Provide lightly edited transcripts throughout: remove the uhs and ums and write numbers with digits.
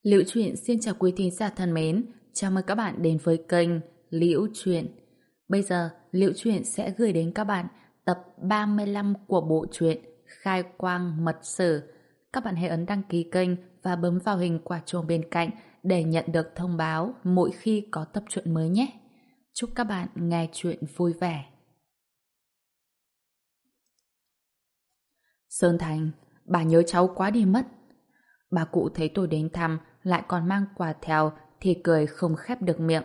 Liễu Chuyện xin chào quý thính giả thân mến, chào mừng các bạn đến với kênh Liễu Chuyện. Bây giờ, Liễu Chuyện sẽ gửi đến các bạn tập 35 của bộ truyện Khai Quang Mật Sử. Các bạn hãy ấn đăng ký kênh và bấm vào hình quả chuông bên cạnh để nhận được thông báo mỗi khi có tập truyện mới nhé. Chúc các bạn nghe chuyện vui vẻ. Sơn Thành, bà nhớ cháu quá đi mất. Bà cụ thấy tôi đến thăm lại còn mang quà theo thì cười không khép được miệng.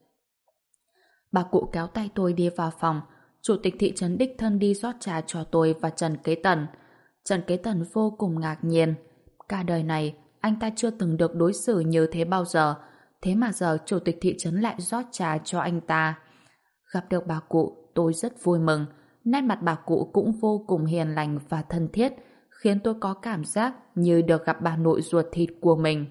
Bà cụ kéo tay tôi đi vào phòng. Chủ tịch thị trấn đích thân đi rót trà cho tôi và Trần Kế Tần. Trần Kế Tần vô cùng ngạc nhiên. Cả đời này anh ta chưa từng được đối xử như thế bao giờ. Thế mà giờ chủ tịch thị trấn lại rót trà cho anh ta. Gặp được bà cụ tôi rất vui mừng. Nét mặt bà cụ cũng vô cùng hiền lành và thân thiết, khiến tôi có cảm giác như được gặp bà nội ruột thịt của mình.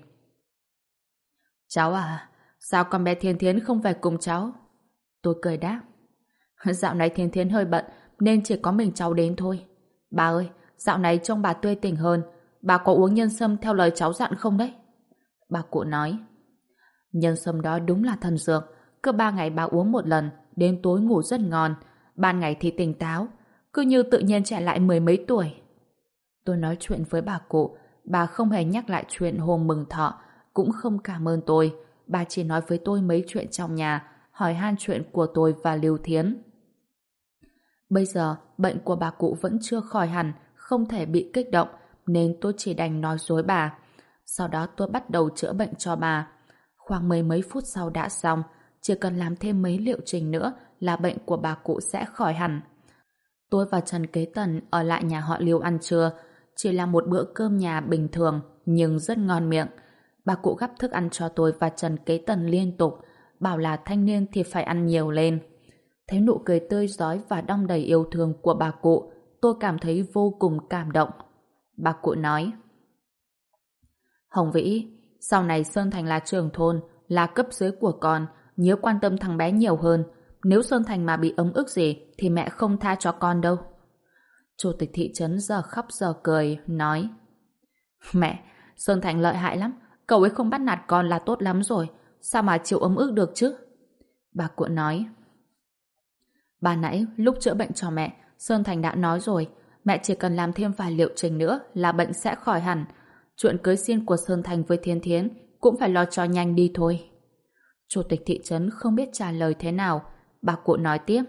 Cháu à, sao con bé Thiên Thiến không về cùng cháu? Tôi cười đáp. Dạo này Thiên Thiến hơi bận nên chỉ có mình cháu đến thôi. Bà ơi, dạo này trông bà tươi tỉnh hơn. Bà có uống nhân sâm theo lời cháu dặn không đấy? Bà cụ nói. Nhân sâm đó đúng là thần dược. Cứ 3 ngày bà uống một lần, đến tối ngủ rất ngon. Ban ngày thì tỉnh táo, cứ như tự nhiên trẻ lại mười mấy tuổi. Tôi nói chuyện với bà cụ, bà không hề nhắc lại chuyện hôm mừng thọ, cũng không cảm ơn tôi. Bà chỉ nói với tôi mấy chuyện trong nhà, hỏi han chuyện của tôi và Lưu Thiến. Bây giờ, bệnh của bà cụ vẫn chưa khỏi hẳn, không thể bị kích động, nên tôi chỉ đành nói dối bà. Sau đó tôi bắt đầu chữa bệnh cho bà. Khoảng mấy phút sau đã xong, chỉ cần làm thêm mấy liệu trình nữa là bệnh của bà cụ sẽ khỏi hẳn. Tôi và Trần Kế Tần ở lại nhà họ Liêu ăn trưa, chỉ là một bữa cơm nhà bình thường nhưng rất ngon miệng. Bà cụ gắp thức ăn cho tôi và Trần Kế Tần liên tục, bảo là thanh niên thì phải ăn nhiều lên. Thấy nụ cười tươi rói và đong đầy yêu thương của bà cụ, tôi cảm thấy vô cùng cảm động. Bà cụ nói: Hồng Vĩ, sau này Sơn Thành là trưởng thôn, là cấp dưới của con, nhớ quan tâm thằng bé nhiều hơn. Nếu Sơn Thành mà bị ấm ức gì thì mẹ không tha cho con đâu. Chủ tịch thị trấn giờ khóc giờ cười, nói: Mẹ, Sơn Thành lợi hại lắm, cậu ấy không bắt nạt con là tốt lắm rồi, sao mà chịu ấm ức được chứ? Bà cụ nói: Bà nãy lúc chữa bệnh cho mẹ, Sơn Thành đã nói rồi, mẹ chỉ cần làm thêm vài liệu trình nữa là bệnh sẽ khỏi hẳn. Chuyện cưới xin của Sơn Thành với Thiên Thiến cũng phải lo cho nhanh đi thôi. Chủ tịch thị trấn không biết trả lời thế nào. Bà cụ nói tiếp: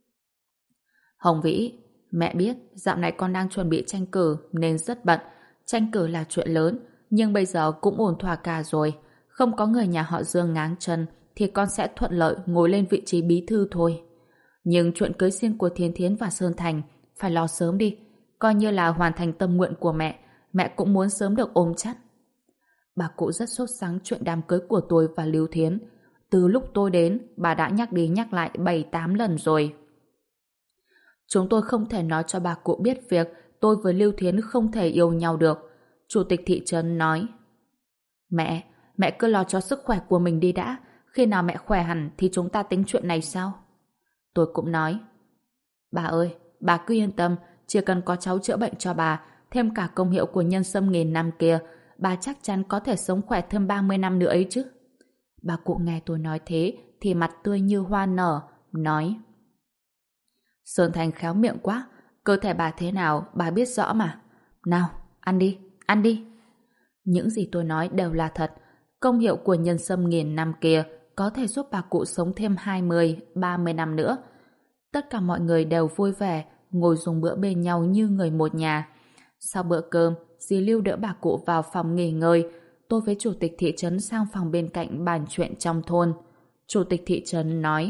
Hồng Vĩ, mẹ biết dạo này con đang chuẩn bị tranh cử nên rất bận. Tranh cử là chuyện lớn, nhưng bây giờ cũng ổn thỏa cả rồi. Không có người nhà họ Dương ngáng chân thì con sẽ thuận lợi ngồi lên vị trí bí thư thôi. Nhưng chuyện cưới xin của Thiên Thiến và Sơn Thành phải lo sớm đi. Coi như là hoàn thành tâm nguyện của mẹ, mẹ cũng muốn sớm được ôm chắt. Bà cụ rất sốt sắng chuyện đám cưới của tôi và Lưu Thiến. Từ lúc tôi đến, bà đã nhắc đi nhắc lại 7-8 lần rồi. Chúng tôi không thể nói cho bà cụ biết việc tôi với Lưu Thiến không thể yêu nhau được. Chủ tịch thị trấn nói: Mẹ cứ lo cho sức khỏe của mình đi đã. Khi nào mẹ khỏe hẳn thì chúng ta tính chuyện này sau. Tôi cũng nói: Bà ơi, bà cứ yên tâm, chỉ cần có cháu chữa bệnh cho bà, thêm cả công hiệu của nhân sâm nghìn năm kia, bà chắc chắn có thể sống khỏe thêm 30 năm nữa ấy chứ. Bà cụ nghe tôi nói thế thì mặt tươi như hoa nở, nói: Sơn Thành khéo miệng quá, cơ thể bà thế nào bà biết rõ mà. Nào, ăn đi, ăn đi. Những gì tôi nói đều là thật. Công hiệu của nhân sâm nghìn năm kia có thể giúp bà cụ sống thêm 20-30 năm nữa. Tất cả mọi người đều vui vẻ ngồi dùng bữa bên nhau như người một nhà. Sau bữa cơm, dì Lưu đỡ bà cụ vào phòng nghỉ ngơi. Tôi với chủ tịch thị trấn sang phòng bên cạnh bàn chuyện trong thôn. Chủ tịch thị trấn nói: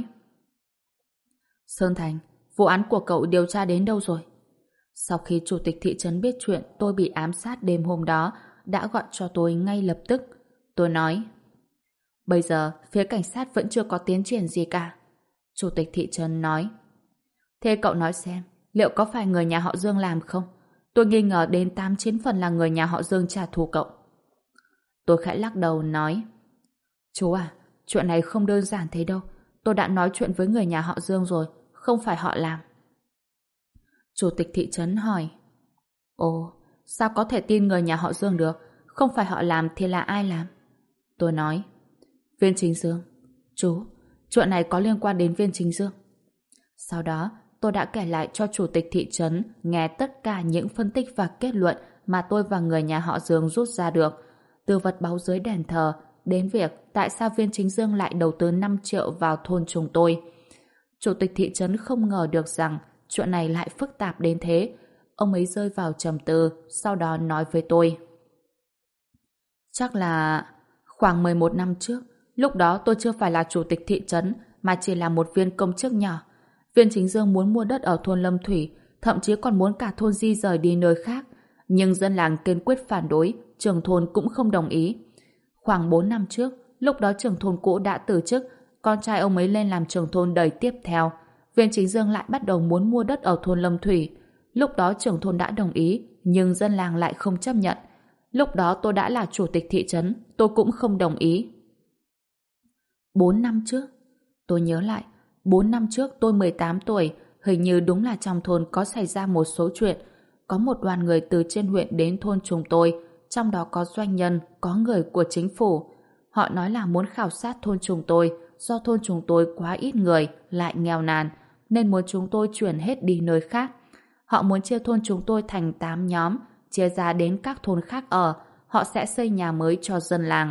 Sơn Thành, vụ án của cậu điều tra đến đâu rồi? Sau khi chủ tịch thị trấn biết chuyện tôi bị ám sát đêm hôm đó, đã gọi cho tôi ngay lập tức. Tôi nói: Bây giờ, phía cảnh sát vẫn chưa có tiến triển gì cả. Chủ tịch thị trấn nói: Thế cậu nói xem, liệu có phải người nhà họ Dương làm không? Tôi nghi ngờ đến 8-9 phần là người nhà họ Dương trả thù cậu. Tôi khẽ lắc đầu nói: Chú à, chuyện này không đơn giản thế đâu. Tôi đã nói chuyện với người nhà họ Dương rồi, không phải họ làm. Chủ tịch thị trấn hỏi: Ồ, sao có thể tin người nhà họ Dương được? Không phải họ làm thì là ai làm? Tôi nói, Viên Chính Dương, chú, chuyện này có liên quan đến Viên Chính Dương. Sau đó, tôi đã kể lại cho chủ tịch thị trấn nghe tất cả những phân tích và kết luận mà tôi và người nhà họ Dương rút ra được. Từ vật báu dưới đền thờ đến việc tại sao Viên Chính Dương lại đầu tư 5 triệu vào thôn chúng tôi. Chủ tịch thị trấn không ngờ được rằng chuyện này lại phức tạp đến thế. Ông ấy rơi vào trầm tư, sau đó nói với tôi. Chắc là khoảng 11 năm trước, lúc đó tôi chưa phải là chủ tịch thị trấn mà chỉ là một viên công chức nhỏ. Viên Chính Dương muốn mua đất ở thôn Lâm Thủy, thậm chí còn muốn cả thôn di rời đi nơi khác. Nhưng dân làng kiên quyết phản đối, trưởng thôn cũng không đồng ý. Khoảng 4 năm trước, lúc đó trưởng thôn cũ đã từ chức, con trai ông ấy lên làm trưởng thôn đời tiếp theo. Viên Chính Dương lại bắt đầu muốn mua đất ở thôn Lâm Thủy. Lúc đó trưởng thôn đã đồng ý, nhưng dân làng lại không chấp nhận. Lúc đó tôi đã là chủ tịch thị trấn, tôi cũng không đồng ý. 4 năm trước, tôi nhớ lại, 4 năm trước tôi 18 tuổi, hình như đúng là trong thôn có xảy ra một số chuyện. Có một đoàn người từ trên huyện đến thôn chúng tôi, trong đó có doanh nhân, có người của chính phủ. Họ nói là muốn khảo sát thôn chúng tôi, do thôn chúng tôi quá ít người, lại nghèo nàn, nên muốn chúng tôi chuyển hết đi nơi khác. Họ muốn chia thôn chúng tôi thành 8 nhóm, chia ra đến các thôn khác ở, họ sẽ xây nhà mới cho dân làng.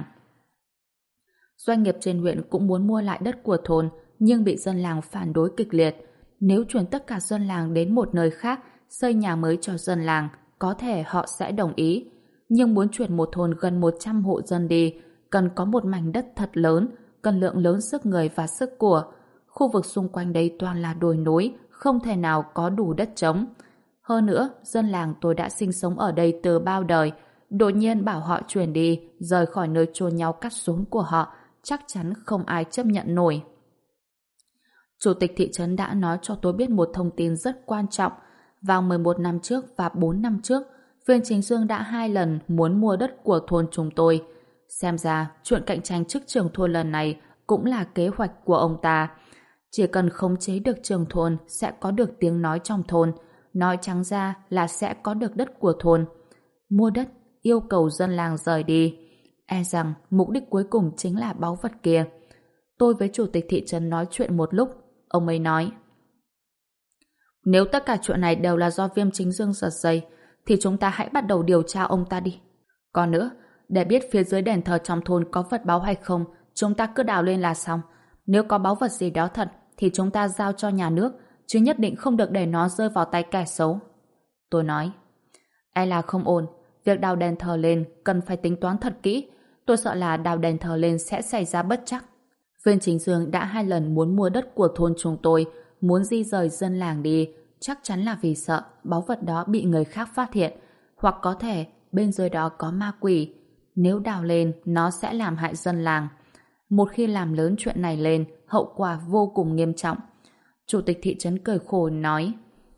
Doanh nghiệp trên huyện cũng muốn mua lại đất của thôn, nhưng bị dân làng phản đối kịch liệt. Nếu chuyển tất cả dân làng đến một nơi khác, xây nhà mới cho dân làng, có thể họ sẽ đồng ý. Nhưng muốn chuyển một thôn gần 100 hộ dân đi, cần có một mảnh đất thật lớn, cần lượng lớn sức người và sức của. Khu vực xung quanh đây toàn là đồi núi, không thể nào có đủ đất trống. Hơn nữa, dân làng tôi đã sinh sống ở đây từ bao đời, đột nhiên bảo họ chuyển đi, rời khỏi nơi chôn nhau cắt rốn của họ, chắc chắn không ai chấp nhận nổi. Chủ tịch thị trấn đã nói cho tôi biết một thông tin rất quan trọng. Vào 11 năm trước và 4 năm trước, Viên Chính Dương đã 2 lần muốn mua đất của thôn chúng tôi. Xem ra, chuyện cạnh tranh chức trưởng thôn lần này cũng là kế hoạch của ông ta. Chỉ cần khống chế được trưởng thôn sẽ có được tiếng nói trong thôn. Nói trắng ra là sẽ có được đất của thôn. Mua đất, yêu cầu dân làng rời đi. E rằng mục đích cuối cùng chính là báu vật kia. Tôi với chủ tịch thị trấn nói chuyện một lúc, ông ấy nói: nếu tất cả chuyện này đều là do Viêm Chính Dương giật dây, thì chúng ta hãy bắt đầu điều tra ông ta đi. Còn nữa, để biết phía dưới đền thờ trong thôn có vật báu hay không, chúng ta cứ đào lên là xong. Nếu có báu vật gì đó thật, thì chúng ta giao cho nhà nước, chứ nhất định không được để nó rơi vào tay kẻ xấu. Tôi nói: e là không ổn, việc đào đền thờ lên cần phải tính toán thật kỹ. Tôi sợ là đào đền thờ lên sẽ xảy ra bất trắc. Viên Chính Dương đã 2 lần muốn mua đất của thôn chúng tôi, muốn di rời dân làng đi, chắc chắn là vì sợ báu vật đó bị người khác phát hiện, hoặc có thể bên dưới đó có ma quỷ. Nếu đào lên, nó sẽ làm hại dân làng. Một khi làm lớn chuyện này lên, hậu quả vô cùng nghiêm trọng. Chủ tịch thị trấn cười khổ nói: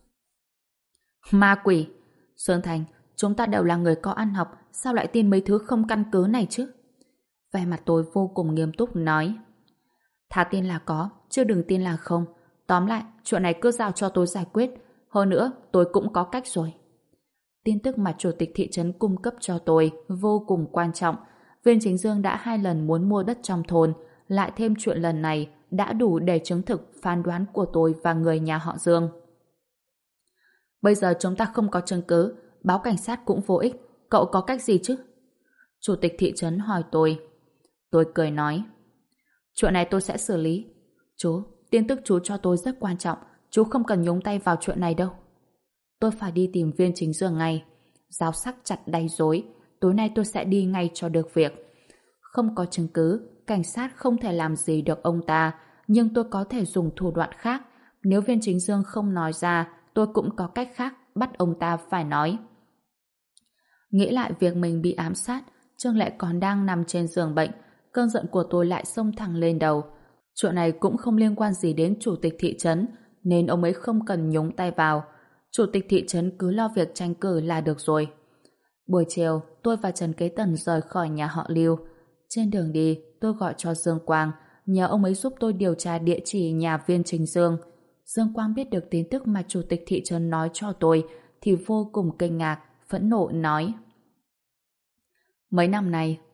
ma quỷ? Sơn Thành, chúng ta đều là người có ăn học, sao lại tin mấy thứ không căn cứ này chứ? Vẻ mặt tôi vô cùng nghiêm túc nói: thà tin là có, chứ đừng tin là không. Tóm lại, chuyện này cứ giao cho tôi giải quyết. Hơn nữa, tôi cũng có cách rồi. Tin tức mà chủ tịch thị trấn cung cấp cho tôi vô cùng quan trọng. Viên Chính Dương đã 2 lần muốn mua đất trong thôn, lại thêm chuyện lần này đã đủ để chứng thực phán đoán của tôi và người nhà họ Dương. Bây giờ chúng ta không có chứng cứ, báo cảnh sát cũng vô ích. Cậu có cách gì chứ? Chủ tịch thị trấn hỏi tôi. Tôi cười nói: chuyện này tôi sẽ xử lý. Chú, tin tức chú cho tôi rất quan trọng, chú không cần nhúng tay vào chuyện này đâu. Tôi phải đi tìm Viên Chính Dương ngay. Dao sắc chặt đay dối, tối nay tôi sẽ đi ngay cho được việc. Không có chứng cứ, cảnh sát không thể làm gì được ông ta, nhưng tôi có thể dùng thủ đoạn khác. Nếu Viên Chính Dương không nói ra, tôi cũng có cách khác bắt ông ta phải nói. Nghĩ lại việc mình bị ám sát, Trương Lệ còn đang nằm trên giường bệnh, cơn giận của tôi lại xông thẳng lên đầu. Chuyện này cũng không liên quan gì đến chủ tịch thị trấn, nên ông ấy không cần nhúng tay vào. Chủ tịch thị trấn cứ lo việc tranh cử là được rồi. Buổi chiều, tôi và Trần Kế Tần rời khỏi nhà họ Lưu. Trên đường đi, tôi gọi cho Dương Quang, nhờ ông ấy giúp tôi điều tra địa chỉ nhà Viên Chính Dương. Dương Quang biết được tin tức mà chủ tịch thị trấn nói cho tôi, thì vô cùng kinh ngạc, phẫn nộ nói: mấy năm nay,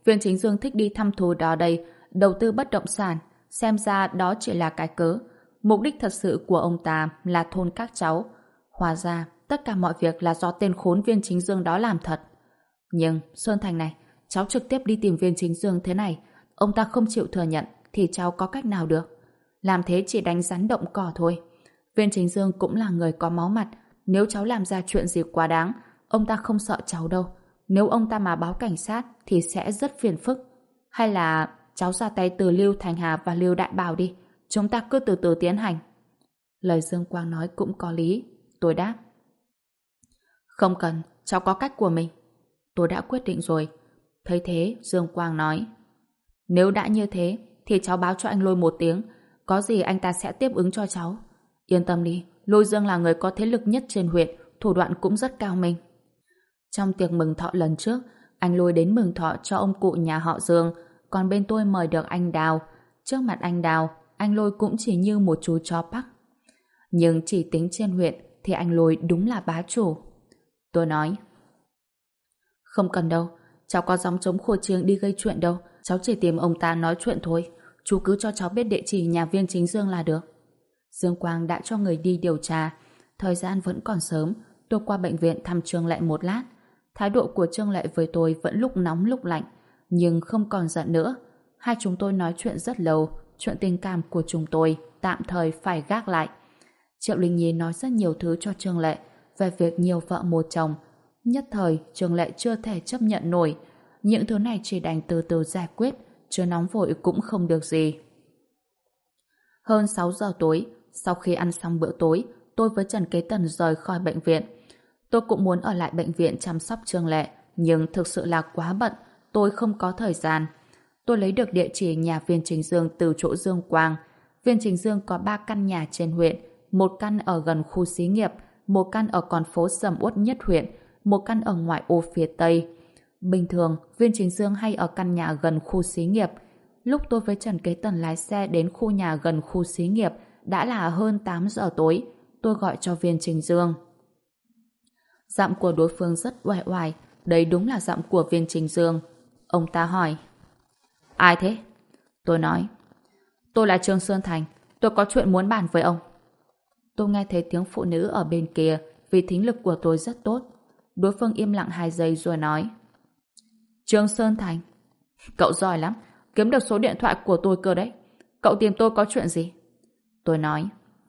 Viên Chính Dương thích đi thăm thú đó đây, đầu tư bất động sản, xem ra đó chỉ là cái cớ. Mục đích thật sự của ông ta là thôn các cháu. Hóa ra, tất cả mọi việc là do tên khốn Viên Chính Dương đó làm thật. Nhưng, Sơn Thành này, cháu trực tiếp đi tìm Viên Chính Dương thế này, ông ta không chịu thừa nhận thì cháu có cách nào được. Làm thế chỉ đánh rắn động cỏ thôi. Viên Chính Dương cũng là người có máu mặt, nếu cháu làm ra chuyện gì quá đáng, ông ta không sợ cháu đâu. Nếu ông ta mà báo cảnh sát thì sẽ rất phiền phức. Hay là cháu ra tay từ Lưu Thành Hà và Lưu Đại Bảo đi, chúng ta cứ từ từ tiến hành. Lời Dương Quang nói cũng có lý. Tôi đáp. Không cần, cháu có cách của mình. Tôi đã quyết định rồi. Thấy thế, Dương Quang nói. Nếu đã như thế, thì cháu báo cho anh Lôi một tiếng. Có gì anh ta sẽ tiếp ứng cho cháu. Yên tâm đi, Lôi Dương là người có thế lực nhất trên huyện, thủ đoạn cũng rất cao minh. Trong tiệc mừng thọ lần trước, anh Lôi đến mừng thọ cho ông cụ nhà họ Dương, còn bên tôi mời được anh Đào. Trước mặt anh Đào, anh Lôi cũng chỉ như một chú chó Bắc. Nhưng chỉ tính trên huyện thì anh Lôi đúng là bá chủ. Tôi nói. Không cần đâu, cháu có gióng trống khua chiêng đi gây chuyện đâu, cháu chỉ tìm ông ta nói chuyện thôi. Chú cứ cho cháu biết địa chỉ nhà Viên Chính Dương là được. Dương Quang đã cho người đi điều tra. Thời gian vẫn còn sớm, tôi qua bệnh viện thăm Trương Lệ một lát. Thái độ của Trương Lệ với tôi vẫn lúc nóng lúc lạnh, nhưng không còn giận nữa. Hai chúng tôi nói chuyện rất lâu, chuyện tình cảm của chúng tôi tạm thời phải gác lại. Triệu Linh Nhi nói rất nhiều thứ cho Trương Lệ về việc nhiều vợ một chồng. Nhất thời, Trương Lệ chưa thể chấp nhận nổi. Những thứ này chỉ đành từ từ giải quyết, chứ nóng vội cũng không được gì. Hơn 6 giờ tối, sau khi ăn xong bữa tối, tôi với Trần Kế Tần rời khỏi bệnh viện. Tôi cũng muốn ở lại bệnh viện chăm sóc Trương Lệ, nhưng thực sự là quá bận, tôi không có thời gian. Tôi lấy được địa chỉ nhà Viên Chính Dương từ chỗ Dương Quang. Viên Chính Dương có 3 căn nhà trên huyện, một căn ở gần khu xí nghiệp, một căn ở con phố sầm uất nhất huyện, một căn ở ngoại ô phía Tây. Bình thường, Viên Chính Dương hay ở căn nhà gần khu xí nghiệp. Lúc tôi với Trần Kế Tần lái xe đến khu nhà gần khu xí nghiệp, đã là hơn 8 giờ tối. Tôi gọi cho Viên Chính Dương. Giọng của đối phương rất oai oai, đấy đúng là giọng của Viên Chính Dương. Ông ta hỏi. Ai thế? Tôi nói. Tôi là Trương Sơn Thành, tôi có chuyện muốn bàn với ông. Tôi nghe thấy tiếng phụ nữ ở bên kia, vì thính lực của tôi rất tốt. Đối phương im lặng 2 giây rồi nói. Trương Sơn Thành, cậu giỏi lắm, kiếm được số điện thoại của tôi cơ đấy. Cậu tìm tôi có chuyện gì? Tôi nói.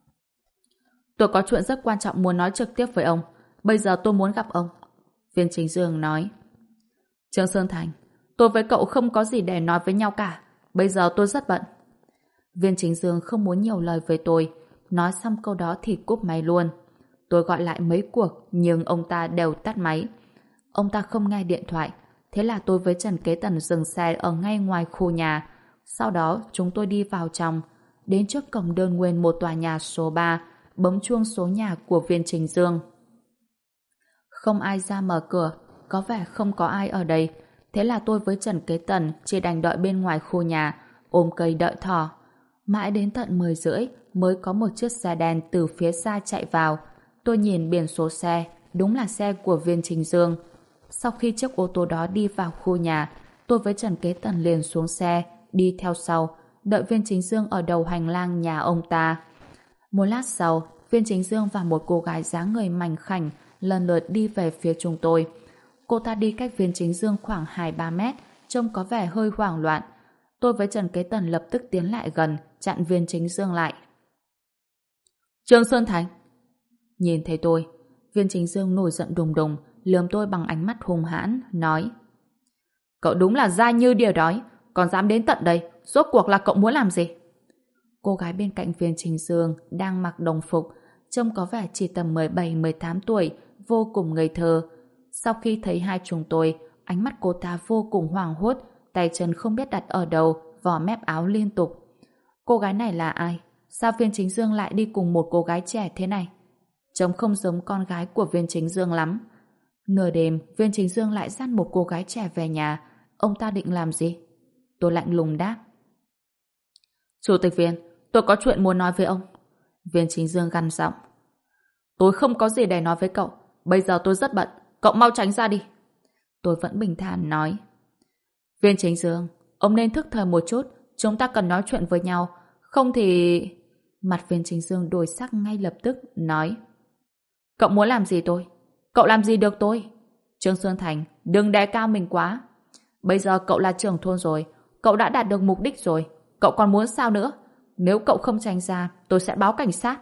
Tôi có chuyện rất quan trọng muốn nói trực tiếp với ông. Bây giờ tôi muốn gặp ông. Viên Chính Dương nói. Trương Sơn Thành, tôi với cậu không có gì để nói với nhau cả. Bây giờ tôi rất bận. Viên Chính Dương không muốn nhiều lời với tôi. Nói xong câu đó thì cúp máy luôn. Tôi gọi lại mấy cuộc, nhưng ông ta đều tắt máy. Ông ta không nghe điện thoại. Thế là tôi với Trần Kế Tần dừng xe ở ngay ngoài khu nhà. Sau đó chúng tôi đi vào trong. Đến trước cổng đơn nguyên một tòa nhà số 3, bấm chuông số nhà của Viên Chính Dương. Không ai ra mở cửa, có vẻ không có ai ở đây. Thế là tôi với Trần Kế Tần chỉ đành đợi bên ngoài khu nhà, ôm cây đợi thỏ. Mãi đến tận 10 rưỡi mới có một chiếc xe đen từ phía xa chạy vào. Tôi nhìn biển số xe, đúng là xe của Viên Chính Dương. Sau khi chiếc ô tô đó đi vào khu nhà, tôi với Trần Kế Tần liền xuống xe, đi theo sau, đợi Viên Chính Dương ở đầu hành lang nhà ông ta. Một lát sau, Viên Chính Dương và một cô gái dáng người mảnh khảnh lần lượt đi về phía chúng tôi. Cô ta đi cách Viên Chính Dương khoảng 2-3 mét, trông có vẻ hơi hoảng loạn. Tôi với Trần Kế Tần lập tức tiến lại gần, chặn Viên Chính Dương lại. Trương Sơn Thành! Nhìn thấy tôi, Viên Chính Dương nổi giận đùng đùng, lườm tôi bằng ánh mắt hung hãn, nói. Cậu đúng là dai như đỉa đói, còn dám đến tận đây, rốt cuộc là cậu muốn làm gì? Cô gái bên cạnh Viên Chính Dương đang mặc đồng phục, trông có vẻ chỉ tầm 17-18 tuổi, vô cùng ngây thơ. Sau khi thấy hai chúng tôi, ánh mắt cô ta vô cùng hoảng hốt, tay chân không biết đặt ở đâu, vò mép áo liên tục. Cô gái này là ai? Sao Viên Chính Dương lại đi cùng một cô gái trẻ thế này? Trông không giống con gái của Viên Chính Dương lắm. Nửa đêm, Viên Chính Dương lại dắt một cô gái trẻ về nhà. Ông ta định làm gì? Tôi lạnh lùng đáp. Chủ tịch Viên, tôi có chuyện muốn nói với ông. Viên Chính Dương gằn giọng. Tôi không có gì để nói với cậu. Bây giờ tôi rất bận. Cậu mau tránh ra đi. Tôi vẫn bình thản nói. Viên Chính Dương, ông nên thức thời một chút, chúng ta cần nói chuyện với nhau, không thì... Mặt Viên Chính Dương đổi sắc ngay lập tức, nói: Cậu muốn làm gì tôi? Cậu làm gì được tôi? Trương Xuân Thành, đừng đề cao mình quá. Bây giờ cậu là trưởng thôn rồi, cậu đã đạt được mục đích rồi, cậu còn muốn sao nữa? Nếu cậu không tránh ra, tôi sẽ báo cảnh sát.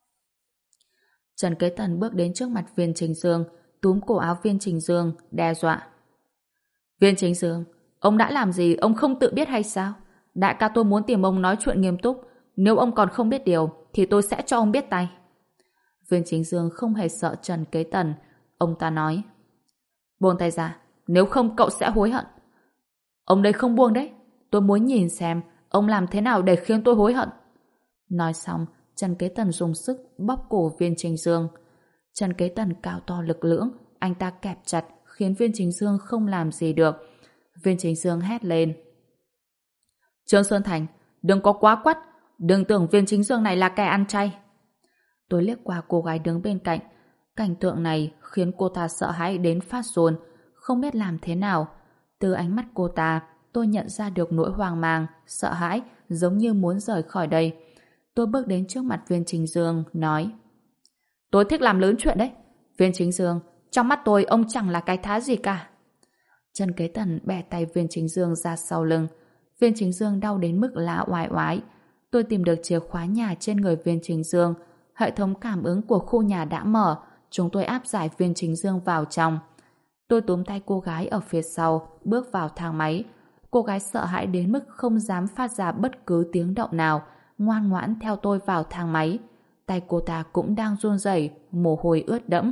Trần Kế Tần bước đến trước mặt Viên Chính Dương, túm cổ áo Viên Chính Dương, đe dọa. Viên Chính Dương, ông đã làm gì ông không tự biết hay sao? Đại ca tôi muốn tìm ông nói chuyện nghiêm túc, nếu ông còn không biết điều thì tôi sẽ cho ông biết tay. Viên Chính Dương không hề sợ Trần Kế Tần. Ông ta nói: Buông tay ra, nếu không cậu sẽ hối hận. Ông đây không buông đấy, tôi muốn nhìn xem ông làm thế nào để khiến tôi hối hận. Nói xong, Trần Kế Tần dùng sức bóp cổ Viên Chính Dương. Trần Kế Tần cao to lực lưỡng, anh ta kẹp chặt khiến Viên Chính Dương không làm gì được. Viên Chính Dương hét lên: Trương Xuân Thành, đừng có quá quắt, đừng tưởng Viên Chính Dương này là kẻ ăn chay. Tôi liếc qua cô gái đứng bên cạnh. Cảnh tượng này khiến cô ta sợ hãi đến phát run, không biết làm thế nào. Từ ánh mắt cô ta, tôi nhận ra được nỗi hoang mang, sợ hãi, giống như muốn rời khỏi đây. Tôi bước đến trước mặt Viên Chính Dương, nói: Tôi thích làm lớn chuyện đấy. Viên Chính Dương, trong mắt tôi ông chẳng là cái thá gì cả. Trần Kế Tần bẻ tay Viên Chính Dương ra sau lưng. Viên Chính Dương đau đến mức la oái oái. Tôi tìm được chìa khóa nhà trên người Viên Chính Dương. Hệ thống cảm ứng của khu nhà đã mở. Chúng tôi áp giải Viên Chính Dương vào trong. Tôi túm tay cô gái ở phía sau, bước vào thang máy. Cô gái sợ hãi đến mức không dám phát ra bất cứ tiếng động nào, ngoan ngoãn theo tôi vào thang máy. Tay cô ta cũng đang run rẩy, mồ hôi ướt đẫm.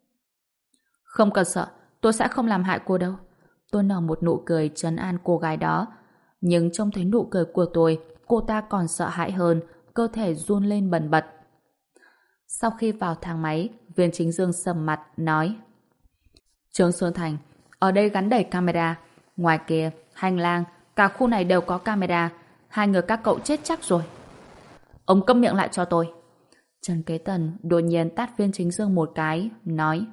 Không cần sợ, tôi sẽ không làm hại cô đâu. Tôi nở một nụ cười trấn an cô gái đó. Nhưng trông thấy nụ cười của tôi, cô ta còn sợ hãi hơn, cơ thể run lên bần bật. Sau khi vào thang máy, Viên Chính Dương sầm mặt, nói: Trương Xuân Thành, ở đây gắn đầy camera. Ngoài kia, hành lang, cả khu này đều có camera. Hai người các cậu chết chắc rồi. Ông câm miệng lại cho tôi. Trần Kế Tần đột nhiên tát Viên Chính Dương một cái, nói: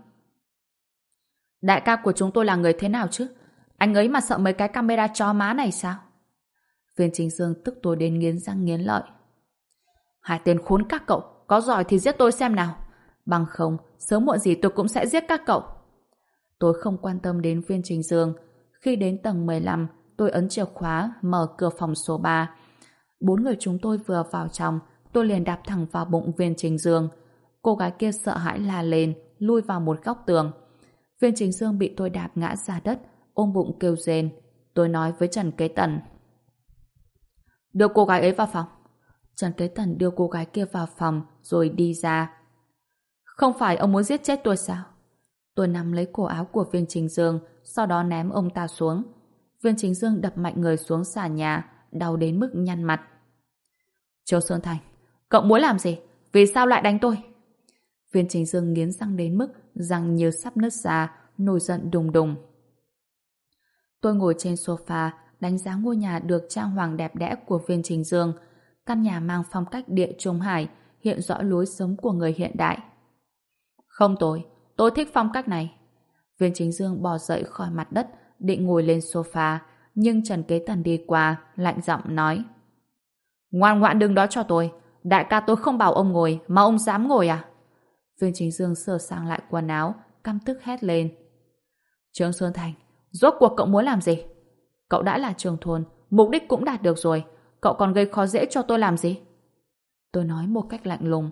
Đại ca của chúng tôi là người thế nào chứ? Anh ấy mà sợ mấy cái camera chó má này sao? Viên Chính Dương tức tối đến nghiến răng nghiến lợi. Hai tên khốn các cậu, có giỏi thì giết tôi xem nào. Bằng không, sớm muộn gì tôi cũng sẽ giết các cậu. Tôi không quan tâm đến Viên Chính Dương. Khi đến tầng 15, tôi ấn chìa khóa, mở cửa phòng số 3. Bốn người chúng tôi vừa vào trong, tôi liền đạp thẳng vào bụng Viên Chính Dương. Cô gái kia sợ hãi la lên, lui vào một góc tường. Viên Chính Dương bị tôi đạp ngã ra đất, ôm bụng kêu rên. Tôi nói với Trần Kế Tần: Đưa cô gái ấy vào phòng. Trần Kế Tần đưa cô gái kia vào phòng rồi đi ra. Không phải ông muốn giết chết tôi sao? Tôi nắm lấy cổ áo của Viên Chính Dương, sau đó ném ông ta xuống. Viên Chính Dương đập mạnh người xuống sàn nhà, đau đến mức nhăn mặt. Châu Xuân Thành, cậu muốn làm gì? Vì sao lại đánh tôi? Viên Chính Dương nghiến răng đến mức răng như sắp nứt ra, nổi giận đùng đùng. Tôi ngồi trên sofa, đánh giá ngôi nhà được trang hoàng đẹp đẽ của Viên Chính Dương. Căn nhà mang phong cách địa trung hải, hiện rõ lối sống của người hiện đại. Không tôi thích phong cách này. Viên Chính Dương bò dậy khỏi mặt đất, định ngồi lên sofa, nhưng Trần Kế Tần đi qua, lạnh giọng nói: Ngoan ngoãn đứng đó cho tôi. Đại ca tôi không bảo ông ngồi, mà ông dám ngồi à? Viên Chính Dương sửa sang lại quần áo, căm tức hét lên: Trương Xuân Thành, rốt cuộc cậu muốn làm gì? Cậu đã là trưởng thôn, mục đích cũng đạt được rồi, cậu còn gây khó dễ cho tôi làm gì? Tôi nói một cách lạnh lùng.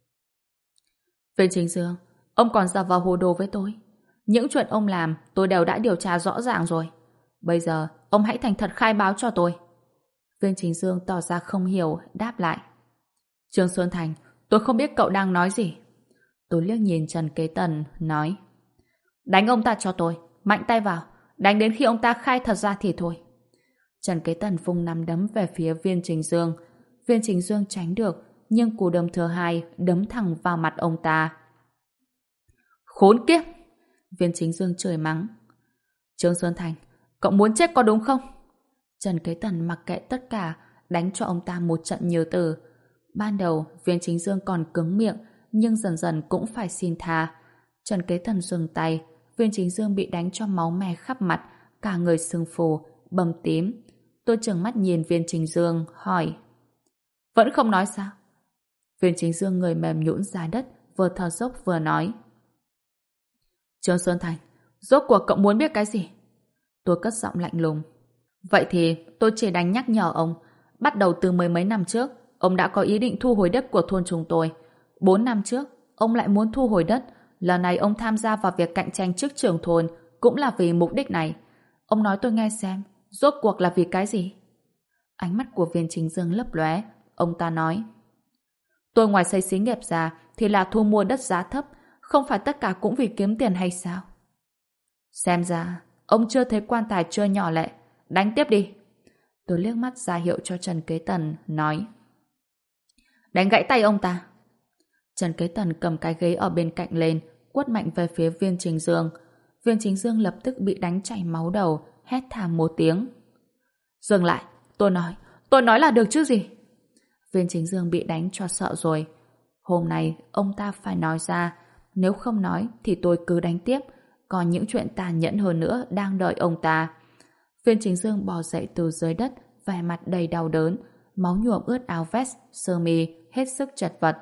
Viên Chính Dương, ông còn giả vờ hồ đồ với tôi. Những chuyện ông làm tôi đều đã điều tra rõ ràng rồi. Bây giờ ông hãy thành thật khai báo cho tôi. Viên Chính Dương tỏ ra không hiểu, đáp lại: Trương Xuân Thành, tôi không biết cậu đang nói gì. Tôi liếc nhìn Trần Kế Tần, nói: Đánh ông ta cho tôi, mạnh tay vào, đánh đến khi ông ta khai thật ra thì thôi. Trần Kế Tần vung nắm đấm về phía Viên Chính Dương. Viên Chính Dương tránh được, nhưng cú đấm thứ hai đấm thẳng vào mặt ông ta. Khốn kiếp! Viên Chính Dương chửi mắng. Trương Xuân Thành, cậu muốn chết có đúng không? Trần Kế Tần mặc kệ tất cả, đánh cho ông ta một trận nhiều từ. Ban đầu, Viên Chính Dương còn cứng miệng, nhưng dần dần cũng phải xin tha. Trần Kế Tần dừng tay, Viên Chính Dương bị đánh cho máu me khắp mặt, cả người sưng phù, bầm tím. Tôi trừng mắt nhìn Viên Chính Dương, hỏi. Vẫn không nói sao? Viên Chính Dương người mềm nhũn ra đất, vừa thở dốc vừa nói. Trương Xuân Thành, rốt cuộc cậu muốn biết cái gì? Tôi cất giọng lạnh lùng. Vậy thì tôi chỉ đánh nhắc nhở ông. Bắt đầu từ mười mấy năm trước, ông đã có ý định thu hồi đất của thôn chúng tôi. 4 năm trước, ông lại muốn thu hồi đất. Lần này ông tham gia vào việc cạnh tranh chức trưởng thôn cũng là vì mục đích này. Ông nói tôi nghe xem, rốt cuộc là vì cái gì? Ánh mắt của Viên Chính Dương lấp lóe. Ông ta nói. Tôi ngoài xây xí nghiệp ra thì là thu mua đất giá thấp. Không phải tất cả cũng vì kiếm tiền hay sao? Xem ra, ông chưa thấy quan tài chưa nhỏ lệ. Đánh tiếp đi. Tôi liếc mắt ra hiệu cho Trần Kế Tần, nói. Đánh gãy tay ông ta. Trần Kế Tần cầm cái ghế ở bên cạnh lên, quất mạnh về phía Viên Chính Dương. Viên Chính Dương lập tức bị đánh chảy máu đầu, hét thảm một tiếng. Dừng lại, tôi nói là được chứ gì. Viên Chính Dương bị đánh cho sợ rồi. Hôm nay ông ta phải nói ra, nếu không nói thì tôi cứ đánh tiếp, còn những chuyện tàn nhẫn hơn nữa đang đợi ông ta. Viên Chính Dương bò dậy từ dưới đất, vẻ mặt đầy đau đớn, máu nhuộm ướt áo vest, sơ mi, hết sức chật vật.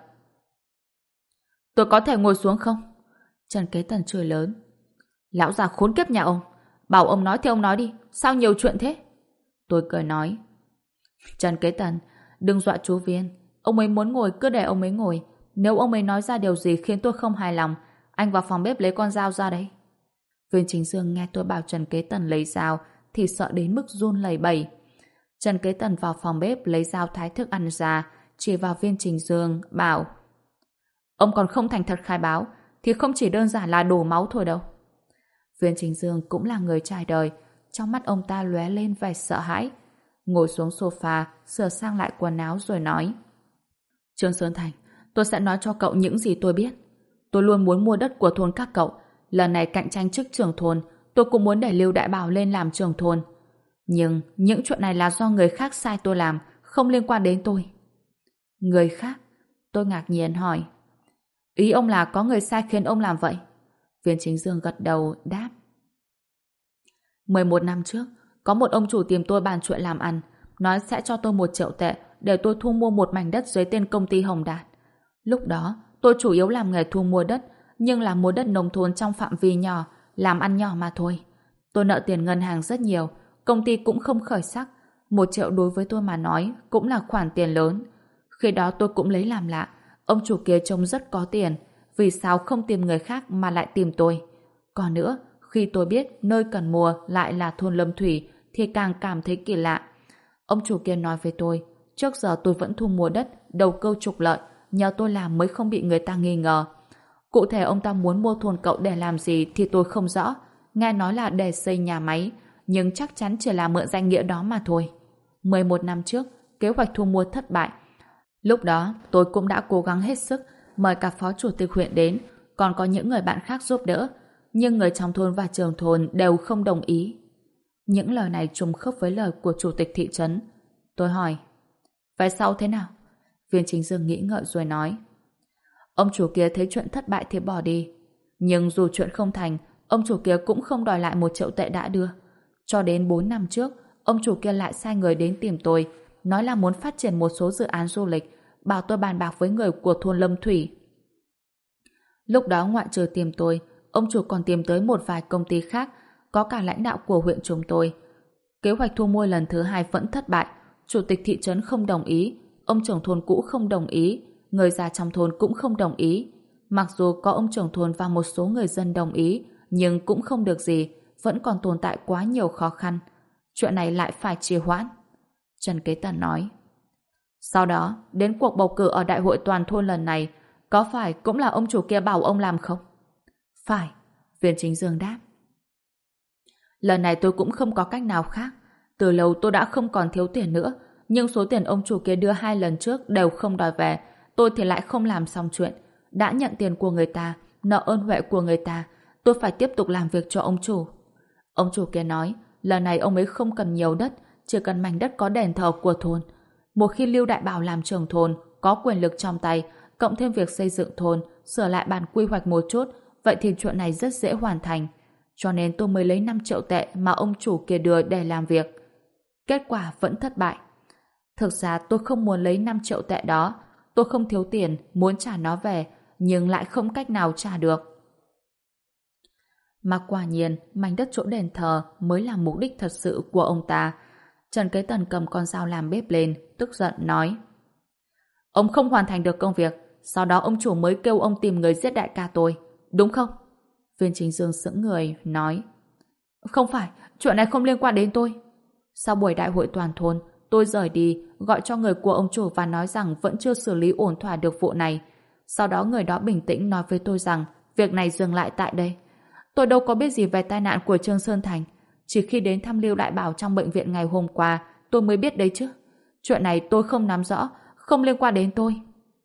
Tôi có thể ngồi xuống không? Trần Kế Tần chửi lớn. Lão già khốn kiếp nhà ông, bảo ông nói thì ông nói đi, sao nhiều chuyện thế? Tôi cười nói. Trần Kế Tần, đừng dọa chú Viên, ông ấy muốn ngồi cứ để ông ấy ngồi. Nếu ông ấy nói ra điều gì khiến tôi không hài lòng, anh vào phòng bếp lấy con dao ra đây. Viên Chính Dương nghe tôi bảo Trần Kế Tần lấy dao thì sợ đến mức run lẩy bẩy. Trần Kế Tần vào phòng bếp lấy dao thái thức ăn ra, chỉ vào Viên Chính Dương, bảo. Ông còn không thành thật khai báo thì không chỉ đơn giản là đổ máu thôi đâu. Viên Chính Dương cũng là người trải đời, trong mắt ông ta lóe lên vẻ sợ hãi. Ngồi xuống sofa, sửa sang lại quần áo rồi nói. Trương Sơn Thành, tôi sẽ nói cho cậu những gì tôi biết. Tôi luôn muốn mua đất của thôn các cậu. Lần này cạnh tranh chức trưởng thôn, tôi cũng muốn để Lưu Đại Bảo lên làm trưởng thôn. Nhưng những chuyện này là do người khác sai tôi làm, không liên quan đến tôi. Người khác? Tôi ngạc nhiên hỏi. Ý ông là có người sai khiến ông làm vậy? Viên Chính Dương gật đầu, đáp. 11 năm trước, có một ông chủ tìm tôi bàn chuyện làm ăn, nói sẽ cho tôi 1 triệu tệ để tôi thu mua một mảnh đất dưới tên công ty Hồng Đạt. Lúc đó, tôi chủ yếu làm nghề thu mua đất, nhưng là mua đất nông thôn trong phạm vi nhỏ, làm ăn nhỏ mà thôi. Tôi nợ tiền ngân hàng rất nhiều, công ty cũng không khởi sắc. 1 triệu đối với tôi mà nói cũng là khoản tiền lớn. Khi đó tôi cũng lấy làm lạ, ông chủ kia trông rất có tiền, vì sao không tìm người khác mà lại tìm tôi? Còn nữa, khi tôi biết nơi cần mua lại là thôn Lâm Thủy thì càng cảm thấy kỳ lạ. Ông chủ kia nói với tôi, trước giờ tôi vẫn thu mua đất, đầu cơ trục lợi, nhờ tôi làm mới không bị người ta nghi ngờ. Cụ thể ông ta muốn mua thôn cậu để làm gì thì tôi không rõ, nghe nói là để xây nhà máy, nhưng chắc chắn chỉ là mượn danh nghĩa đó mà thôi. 11 năm trước, kế hoạch thu mua thất bại. Lúc đó, tôi cũng đã cố gắng hết sức, mời cả phó chủ tịch huyện đến, còn có những người bạn khác giúp đỡ, nhưng người trong thôn và trưởng thôn đều không đồng ý. Những lời này trùng khớp với lời của chủ tịch thị trấn. Tôi hỏi, vậy sau thế nào? Viên Chính Dương nghĩ ngợi rồi nói, ông chủ kia thấy chuyện thất bại thì bỏ đi. Nhưng dù chuyện không thành, ông chủ kia cũng không đòi lại 1 triệu tệ đã đưa. Cho đến 4 năm trước, ông chủ kia lại sai người đến tìm tôi, nói là muốn phát triển một số dự án du lịch, bảo tôi bàn bạc với người của thôn Lâm Thủy. Lúc đó ngoại trừ tìm tôi, ông chủ còn tìm tới một vài công ty khác, có cả lãnh đạo của huyện chúng tôi. Kế hoạch thu mua lần thứ 2 vẫn thất bại, chủ tịch thị trấn không đồng ý, ông trưởng thôn cũ không đồng ý, người già trong thôn cũng không đồng ý. Mặc dù có ông trưởng thôn và một số người dân đồng ý, nhưng cũng không được gì, vẫn còn tồn tại quá nhiều khó khăn. Chuyện này lại phải trì hoãn. Trần Kế Tần nói. Sau đó, đến cuộc bầu cử ở đại hội toàn thôn lần này, có phải cũng là ông chủ kia bảo ông làm không? Phải, Viên Chính Dương đáp. Lần này tôi cũng không có cách nào khác. Từ lâu tôi đã không còn thiếu tiền nữa, nhưng số tiền ông chủ kia đưa 2 lần trước đều không đòi về, tôi thì lại không làm xong chuyện. Đã nhận tiền của người ta, nợ ơn huệ của người ta, tôi phải tiếp tục làm việc cho ông chủ. Ông chủ kia nói, lần này ông ấy không cần nhiều đất, chỉ cần mảnh đất có đền thờ của thôn. Một khi Lưu Đại Bảo làm trưởng thôn, có quyền lực trong tay, cộng thêm việc xây dựng thôn, sửa lại bản quy hoạch một chút, vậy thì chuyện này rất dễ hoàn thành. Cho nên tôi mới lấy 5 triệu tệ mà ông chủ kia đưa để làm việc. Kết quả vẫn thất bại. Thực ra tôi không muốn lấy 5 triệu tệ đó. Tôi không thiếu tiền, muốn trả nó về, nhưng lại không cách nào trả được. Mà quả nhiên, mảnh đất chỗ đền thờ mới là mục đích thật sự của ông ta. Trần Kế Tần cầm con dao làm bếp lên, tức giận nói. Ông không hoàn thành được công việc, sau đó ông chủ mới kêu ông tìm người giết đại ca tôi, đúng không? Viên Chính Dương sững người, nói. Không phải, chuyện này không liên quan đến tôi. Sau buổi đại hội toàn thôn, tôi rời đi, gọi cho người của ông chủ và nói rằng vẫn chưa xử lý ổn thỏa được vụ này. Sau đó người đó bình tĩnh nói với tôi rằng việc này dừng lại tại đây. Tôi đâu có biết gì về tai nạn của Trương Sơn Thành. Chỉ khi đến thăm Lưu Đại Bảo trong bệnh viện ngày hôm qua, tôi mới biết đấy chứ. Chuyện này tôi không nắm rõ, không liên quan đến tôi.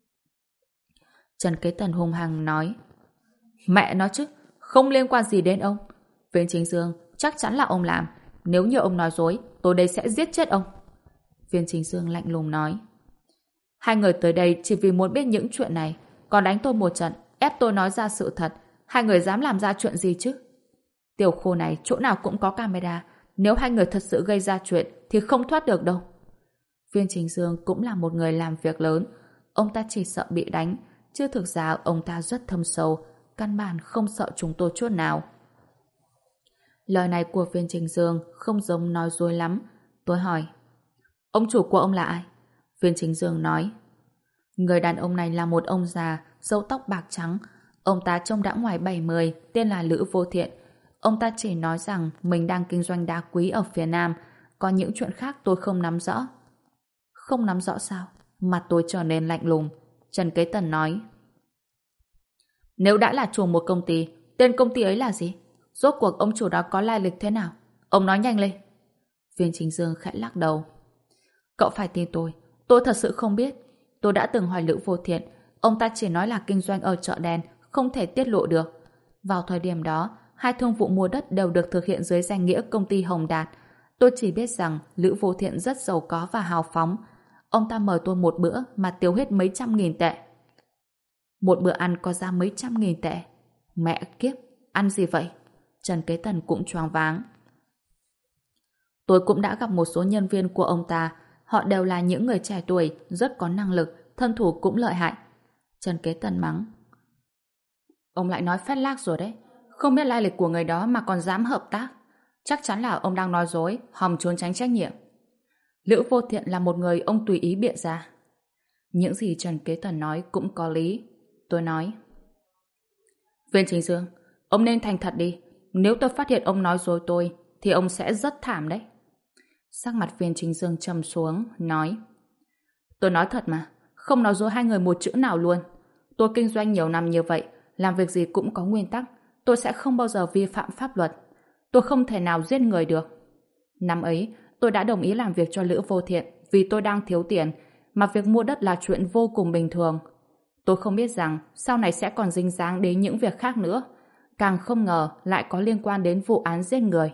Trần Kế Tần hung hăng nói. Mẹ nó chứ, không liên quan gì đến ông. Viên Chính Dương, chắc chắn là ông làm. Nếu như ông nói dối, tôi đây sẽ giết chết ông. Viên Chính Dương lạnh lùng nói. Hai người tới đây chỉ vì muốn biết những chuyện này, còn đánh tôi một trận, ép tôi nói ra sự thật. Hai người dám làm ra chuyện gì chứ? Tiểu khu này chỗ nào cũng có camera. Nếu hai người thật sự gây ra chuyện thì không thoát được đâu. Viên Chính Dương cũng là một người làm việc lớn. Ông ta chỉ sợ bị đánh, chứ thực ra ông ta rất thâm sâu, căn bản không sợ chúng tôi chút nào. Lời này của Viên Chính Dương không giống nói dối lắm. Tôi hỏi, ông chủ của ông là ai? Viên Chính Dương nói, người đàn ông này là một ông già, râu tóc bạc trắng. Ông ta trông đã ngoài 70, tên là Lữ Vô Thiện. Ông ta chỉ nói rằng mình đang kinh doanh đá quý ở phía Nam, còn những chuyện khác tôi không nắm rõ. Không nắm rõ sao? Mặt tôi trở nên lạnh lùng. Trần Kế Tần nói, nếu đã là chủ một công ty, tên công ty ấy là gì? Rốt cuộc ông chủ đó có lai lịch thế nào? Ông nói nhanh lên. Viên Chính Dương khẽ lắc đầu. Cậu phải tin tôi thật sự không biết. Tôi đã từng hỏi Lữ Vô Thiện, ông ta chỉ nói là kinh doanh ở chợ đen, không thể tiết lộ được. Vào thời điểm đó, hai thương vụ mua đất đều được thực hiện dưới danh nghĩa công ty Hồng Đạt. Tôi chỉ biết rằng Lữ Vô Thiện rất giàu có và hào phóng. Ông ta mời tôi một bữa mà tiêu hết mấy trăm nghìn tệ. Một bữa ăn có ra mấy trăm nghìn tệ. Mẹ kiếp, ăn gì vậy? Trần Kế Tần cũng choáng váng. Tôi cũng đã gặp một số nhân viên của ông ta. Họ đều là những người trẻ tuổi, rất có năng lực, thân thủ cũng lợi hại. Trần Kế Tần mắng. Ông lại nói phét lác rồi đấy. Không biết lai lịch của người đó mà còn dám hợp tác. Chắc chắn là ông đang nói dối, hòng trốn tránh trách nhiệm. Lữ Vô Thiện là một người ông tùy ý bịa ra. Những gì Trần Kế Tần nói cũng có lý. Tôi nói, Viên Chính Dương, ông nên thành thật đi. Nếu tôi phát hiện ông nói dối tôi, thì ông sẽ rất thảm đấy. Sắc mặt Viên Chính Dương trầm xuống, nói, tôi nói thật mà, không nói dối hai người một chữ nào luôn. Tôi kinh doanh nhiều năm như vậy, làm việc gì cũng có nguyên tắc, tôi sẽ không bao giờ vi phạm pháp luật. Tôi không thể nào giết người được. Năm ấy, tôi đã đồng ý làm việc cho Lữ Vô Thiện vì tôi đang thiếu tiền, mà việc mua đất là chuyện vô cùng bình thường. Tôi không biết rằng sau này sẽ còn dính dáng đến những việc khác nữa. Càng không ngờ lại có liên quan đến vụ án giết người.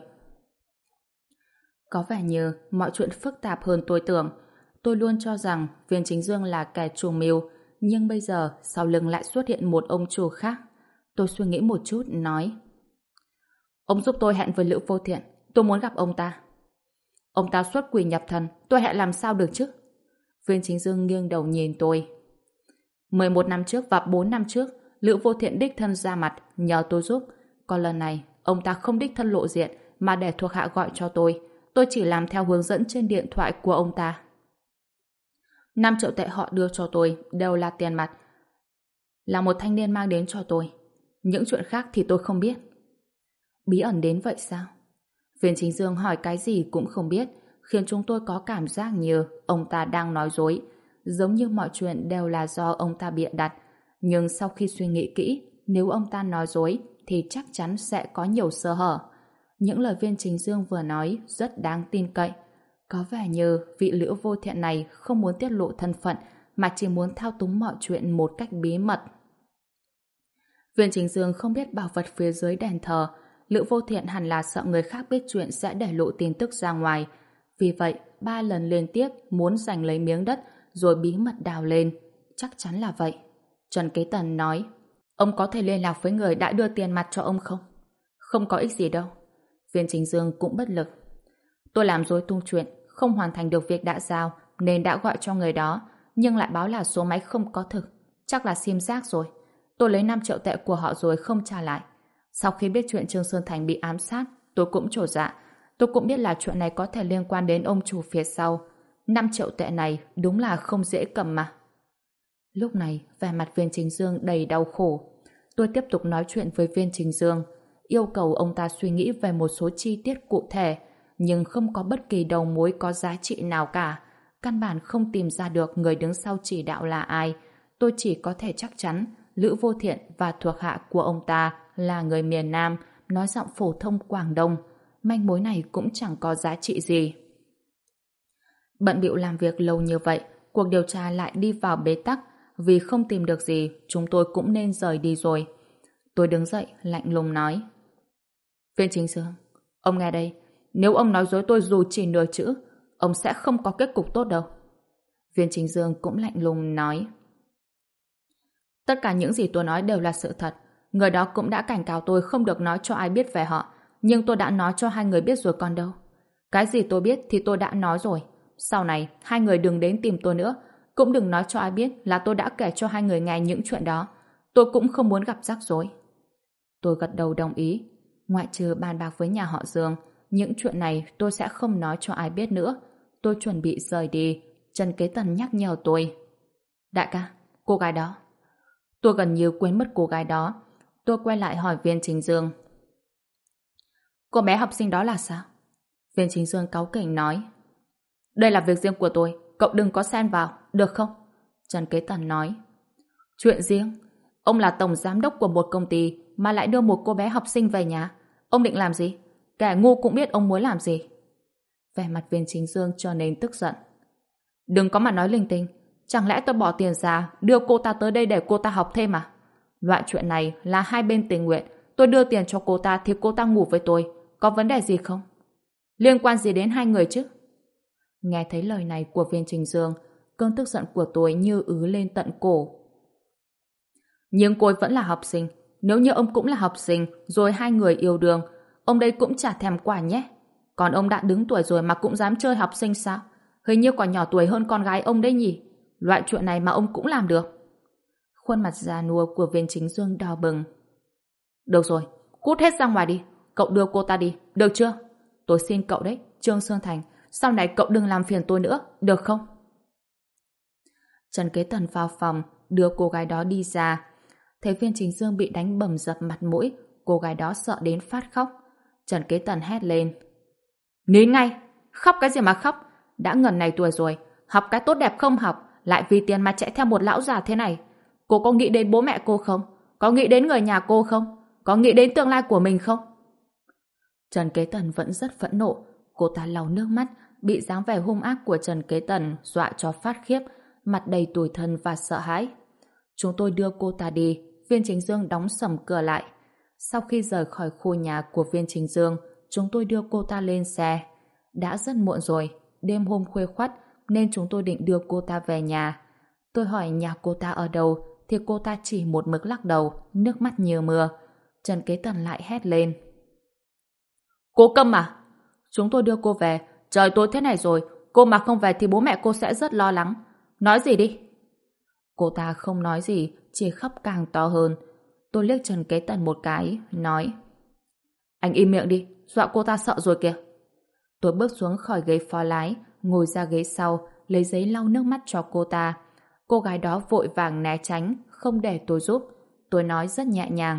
Có vẻ như mọi chuyện phức tạp hơn tôi tưởng. Tôi luôn cho rằng Viên Chính Dương là kẻ chủ mưu, nhưng bây giờ sau lưng lại xuất hiện một ông chủ khác. Tôi suy nghĩ một chút, nói, ông giúp tôi hẹn với Lữ Vô Thiện, tôi muốn gặp ông ta. Ông ta xuất quỷ nhập thần, tôi hẹn làm sao được chứ? Viên Chính Dương nghiêng đầu nhìn tôi. 11 năm trước và 4 năm trước, Lữ Vô Thiện đích thân ra mặt nhờ tôi giúp. Còn lần này, ông ta không đích thân lộ diện mà để thuộc hạ gọi cho tôi. Tôi chỉ làm theo hướng dẫn trên điện thoại của ông ta. 5 triệu tệ họ đưa cho tôi đều là tiền mặt. Là một thanh niên mang đến cho tôi. Những chuyện khác thì tôi không biết. Bí ẩn đến vậy sao? Viên Chính Dương hỏi cái gì cũng không biết, khiến chúng tôi có cảm giác như ông ta đang nói dối. Giống như mọi chuyện đều là do ông ta bịa đặt. Nhưng sau khi suy nghĩ kỹ, nếu ông ta nói dối thì chắc chắn sẽ có nhiều sơ hở. Những lời Viên Chính Dương vừa nói rất đáng tin cậy. Có vẻ như vị Lữ Vô Thiện này không muốn tiết lộ thân phận mà chỉ muốn thao túng mọi chuyện một cách bí mật. Viên Chính Dương không biết bảo vật phía dưới đền thờ. Lữ Vô Thiện hẳn là sợ người khác biết chuyện sẽ để lộ tin tức ra ngoài. Vì vậy, 3 lần liên tiếp muốn giành lấy miếng đất rồi bí mật đào lên. Chắc chắn là vậy. Trần Kế Tần nói, ông có thể liên lạc với người đã đưa tiền mặt cho ông không? Không có ích gì đâu. Viên Chính Dương cũng bất lực. Tôi làm dối tung chuyện, không hoàn thành được việc đã giao nên đã gọi cho người đó, nhưng lại báo là số máy không có thực. Chắc là sim rác rồi. Tôi lấy 5 triệu tệ của họ rồi không trả lại. Sau khi biết chuyện Trương Sơn Thành bị ám sát, tôi cũng trột dạ. Tôi cũng biết là chuyện này có thể liên quan đến ông chủ phía sau. 5 triệu tệ này đúng là không dễ cầm mà. Lúc này, vẻ mặt Viên Chính Dương đầy đau khổ. Tôi tiếp tục nói chuyện với Viên Chính Dương, yêu cầu ông ta suy nghĩ về một số chi tiết cụ thể, nhưng không có bất kỳ đầu mối có giá trị nào cả. Căn bản không tìm ra được người đứng sau chỉ đạo là ai. Tôi chỉ có thể chắc chắn Lữ Vô Thiện và thuộc hạ của ông ta là người miền Nam, nói giọng phổ thông Quảng Đông. Manh mối này cũng chẳng có giá trị gì. Bận bịu làm việc lâu như vậy, cuộc điều tra lại đi vào bế tắc. Vì không tìm được gì, chúng tôi cũng nên rời đi rồi. Tôi đứng dậy, lạnh lùng nói. Viên Chính Dương, ông nghe đây, nếu ông nói dối tôi dù chỉ nửa chữ, ông sẽ không có kết cục tốt đâu. Viên Chính Dương cũng lạnh lùng nói. Tất cả những gì tôi nói đều là sự thật. Người đó cũng đã cảnh cáo tôi không được nói cho ai biết về họ, nhưng tôi đã nói cho hai người biết rồi còn đâu. Cái gì tôi biết thì tôi đã nói rồi. Sau này, hai người đừng đến tìm tôi nữa, cũng đừng nói cho ai biết là tôi đã kể cho hai người nghe những chuyện đó. Tôi cũng không muốn gặp rắc rối. Tôi gật đầu đồng ý. Ngoại trừ bàn bạc với nhà họ Dương, những chuyện này tôi sẽ không nói cho ai biết nữa. Tôi chuẩn bị rời đi. Trần Kế Tần nhắc nhở tôi. Đại ca, cô gái đó. Tôi gần như quên mất cô gái đó. Tôi quay lại hỏi Viên Chính Dương. Cô bé học sinh đó là sao? Viên Chính Dương cáu kỉnh nói. Đây là việc riêng của tôi, cậu đừng có xen vào, được không? Trần Kế Tần nói. Chuyện riêng? Ông là tổng giám đốc của một công ty mà lại đưa một cô bé học sinh về nhà. Ông định làm gì? Kẻ ngu cũng biết ông muốn làm gì. Vẻ mặt Viên Chính Dương trở nên tức giận. Đừng có mà nói linh tinh. Chẳng lẽ tôi bỏ tiền ra đưa cô ta tới đây để cô ta học thêm à? Loại chuyện này là hai bên tình nguyện. Tôi đưa tiền cho cô ta thì cô ta ngủ với tôi. Có vấn đề gì không? Liên quan gì đến hai người chứ? Nghe thấy lời này của Viên Chính Dương, cơn tức giận của tôi như ứ lên tận cổ. Nhưng cô ấy vẫn là học sinh. Nếu như ông cũng là học sinh, rồi hai người yêu đương, ông đây cũng chả thèm quả nhé. Còn ông đã đứng tuổi rồi mà cũng dám chơi học sinh sao? Hình như còn nhỏ tuổi hơn con gái ông đấy nhỉ? Loại chuyện này mà ông cũng làm được. Khuôn mặt già nua của Viên Chính Dương đỏ bừng. Được rồi, cút hết ra ngoài đi. Cậu đưa cô ta đi, được chưa? Tôi xin cậu đấy, Trương Sơn Thành. Sau này cậu đừng làm phiền tôi nữa, được không? Trần Kế Tần vào phòng, đưa cô gái đó đi ra. Thấy Viên Chính Dương bị đánh bầm dập mặt mũi, cô gái đó sợ đến phát khóc. Trần Kế Tần hét lên. Nín ngay! Khóc cái gì mà khóc? Đã ngần này tuổi rồi, học cái tốt đẹp không học, lại vì tiền mà chạy theo một lão già thế này. Cô có nghĩ đến bố mẹ cô không? Có nghĩ đến người nhà cô không? Có nghĩ đến tương lai của mình không? Trần Kế Tần vẫn rất phẫn nộ. Cô ta lau nước mắt, bị dáng vẻ hung ác của Trần Kế Tần dọa cho phát khiếp, mặt đầy tủi thân và sợ hãi. Chúng tôi đưa cô ta đi, Viên Chính Dương đóng sầm cửa lại. Sau khi rời khỏi khu nhà của Viên Chính Dương, chúng tôi đưa cô ta lên xe. Đã rất muộn rồi, đêm hôm khuya khoắt nên chúng tôi định đưa cô ta về nhà. Tôi hỏi nhà cô ta ở đâu thì cô ta chỉ một mực lắc đầu, nước mắt như mưa. Trần Kế Tần lại hét lên. Cô câm à? Chúng tôi đưa cô về, trời tối thế này rồi, cô mà không về thì bố mẹ cô sẽ rất lo lắng. Nói gì đi? Cô ta không nói gì, chỉ khóc càng to hơn. Tôi liếc Trần Kế Tần một cái, nói. Anh im miệng đi, dọa cô ta sợ rồi kìa. Tôi bước xuống khỏi ghế phó lái, ngồi ra ghế sau, lấy giấy lau nước mắt cho cô ta. Cô gái đó vội vàng né tránh, không để tôi giúp. Tôi nói rất nhẹ nhàng.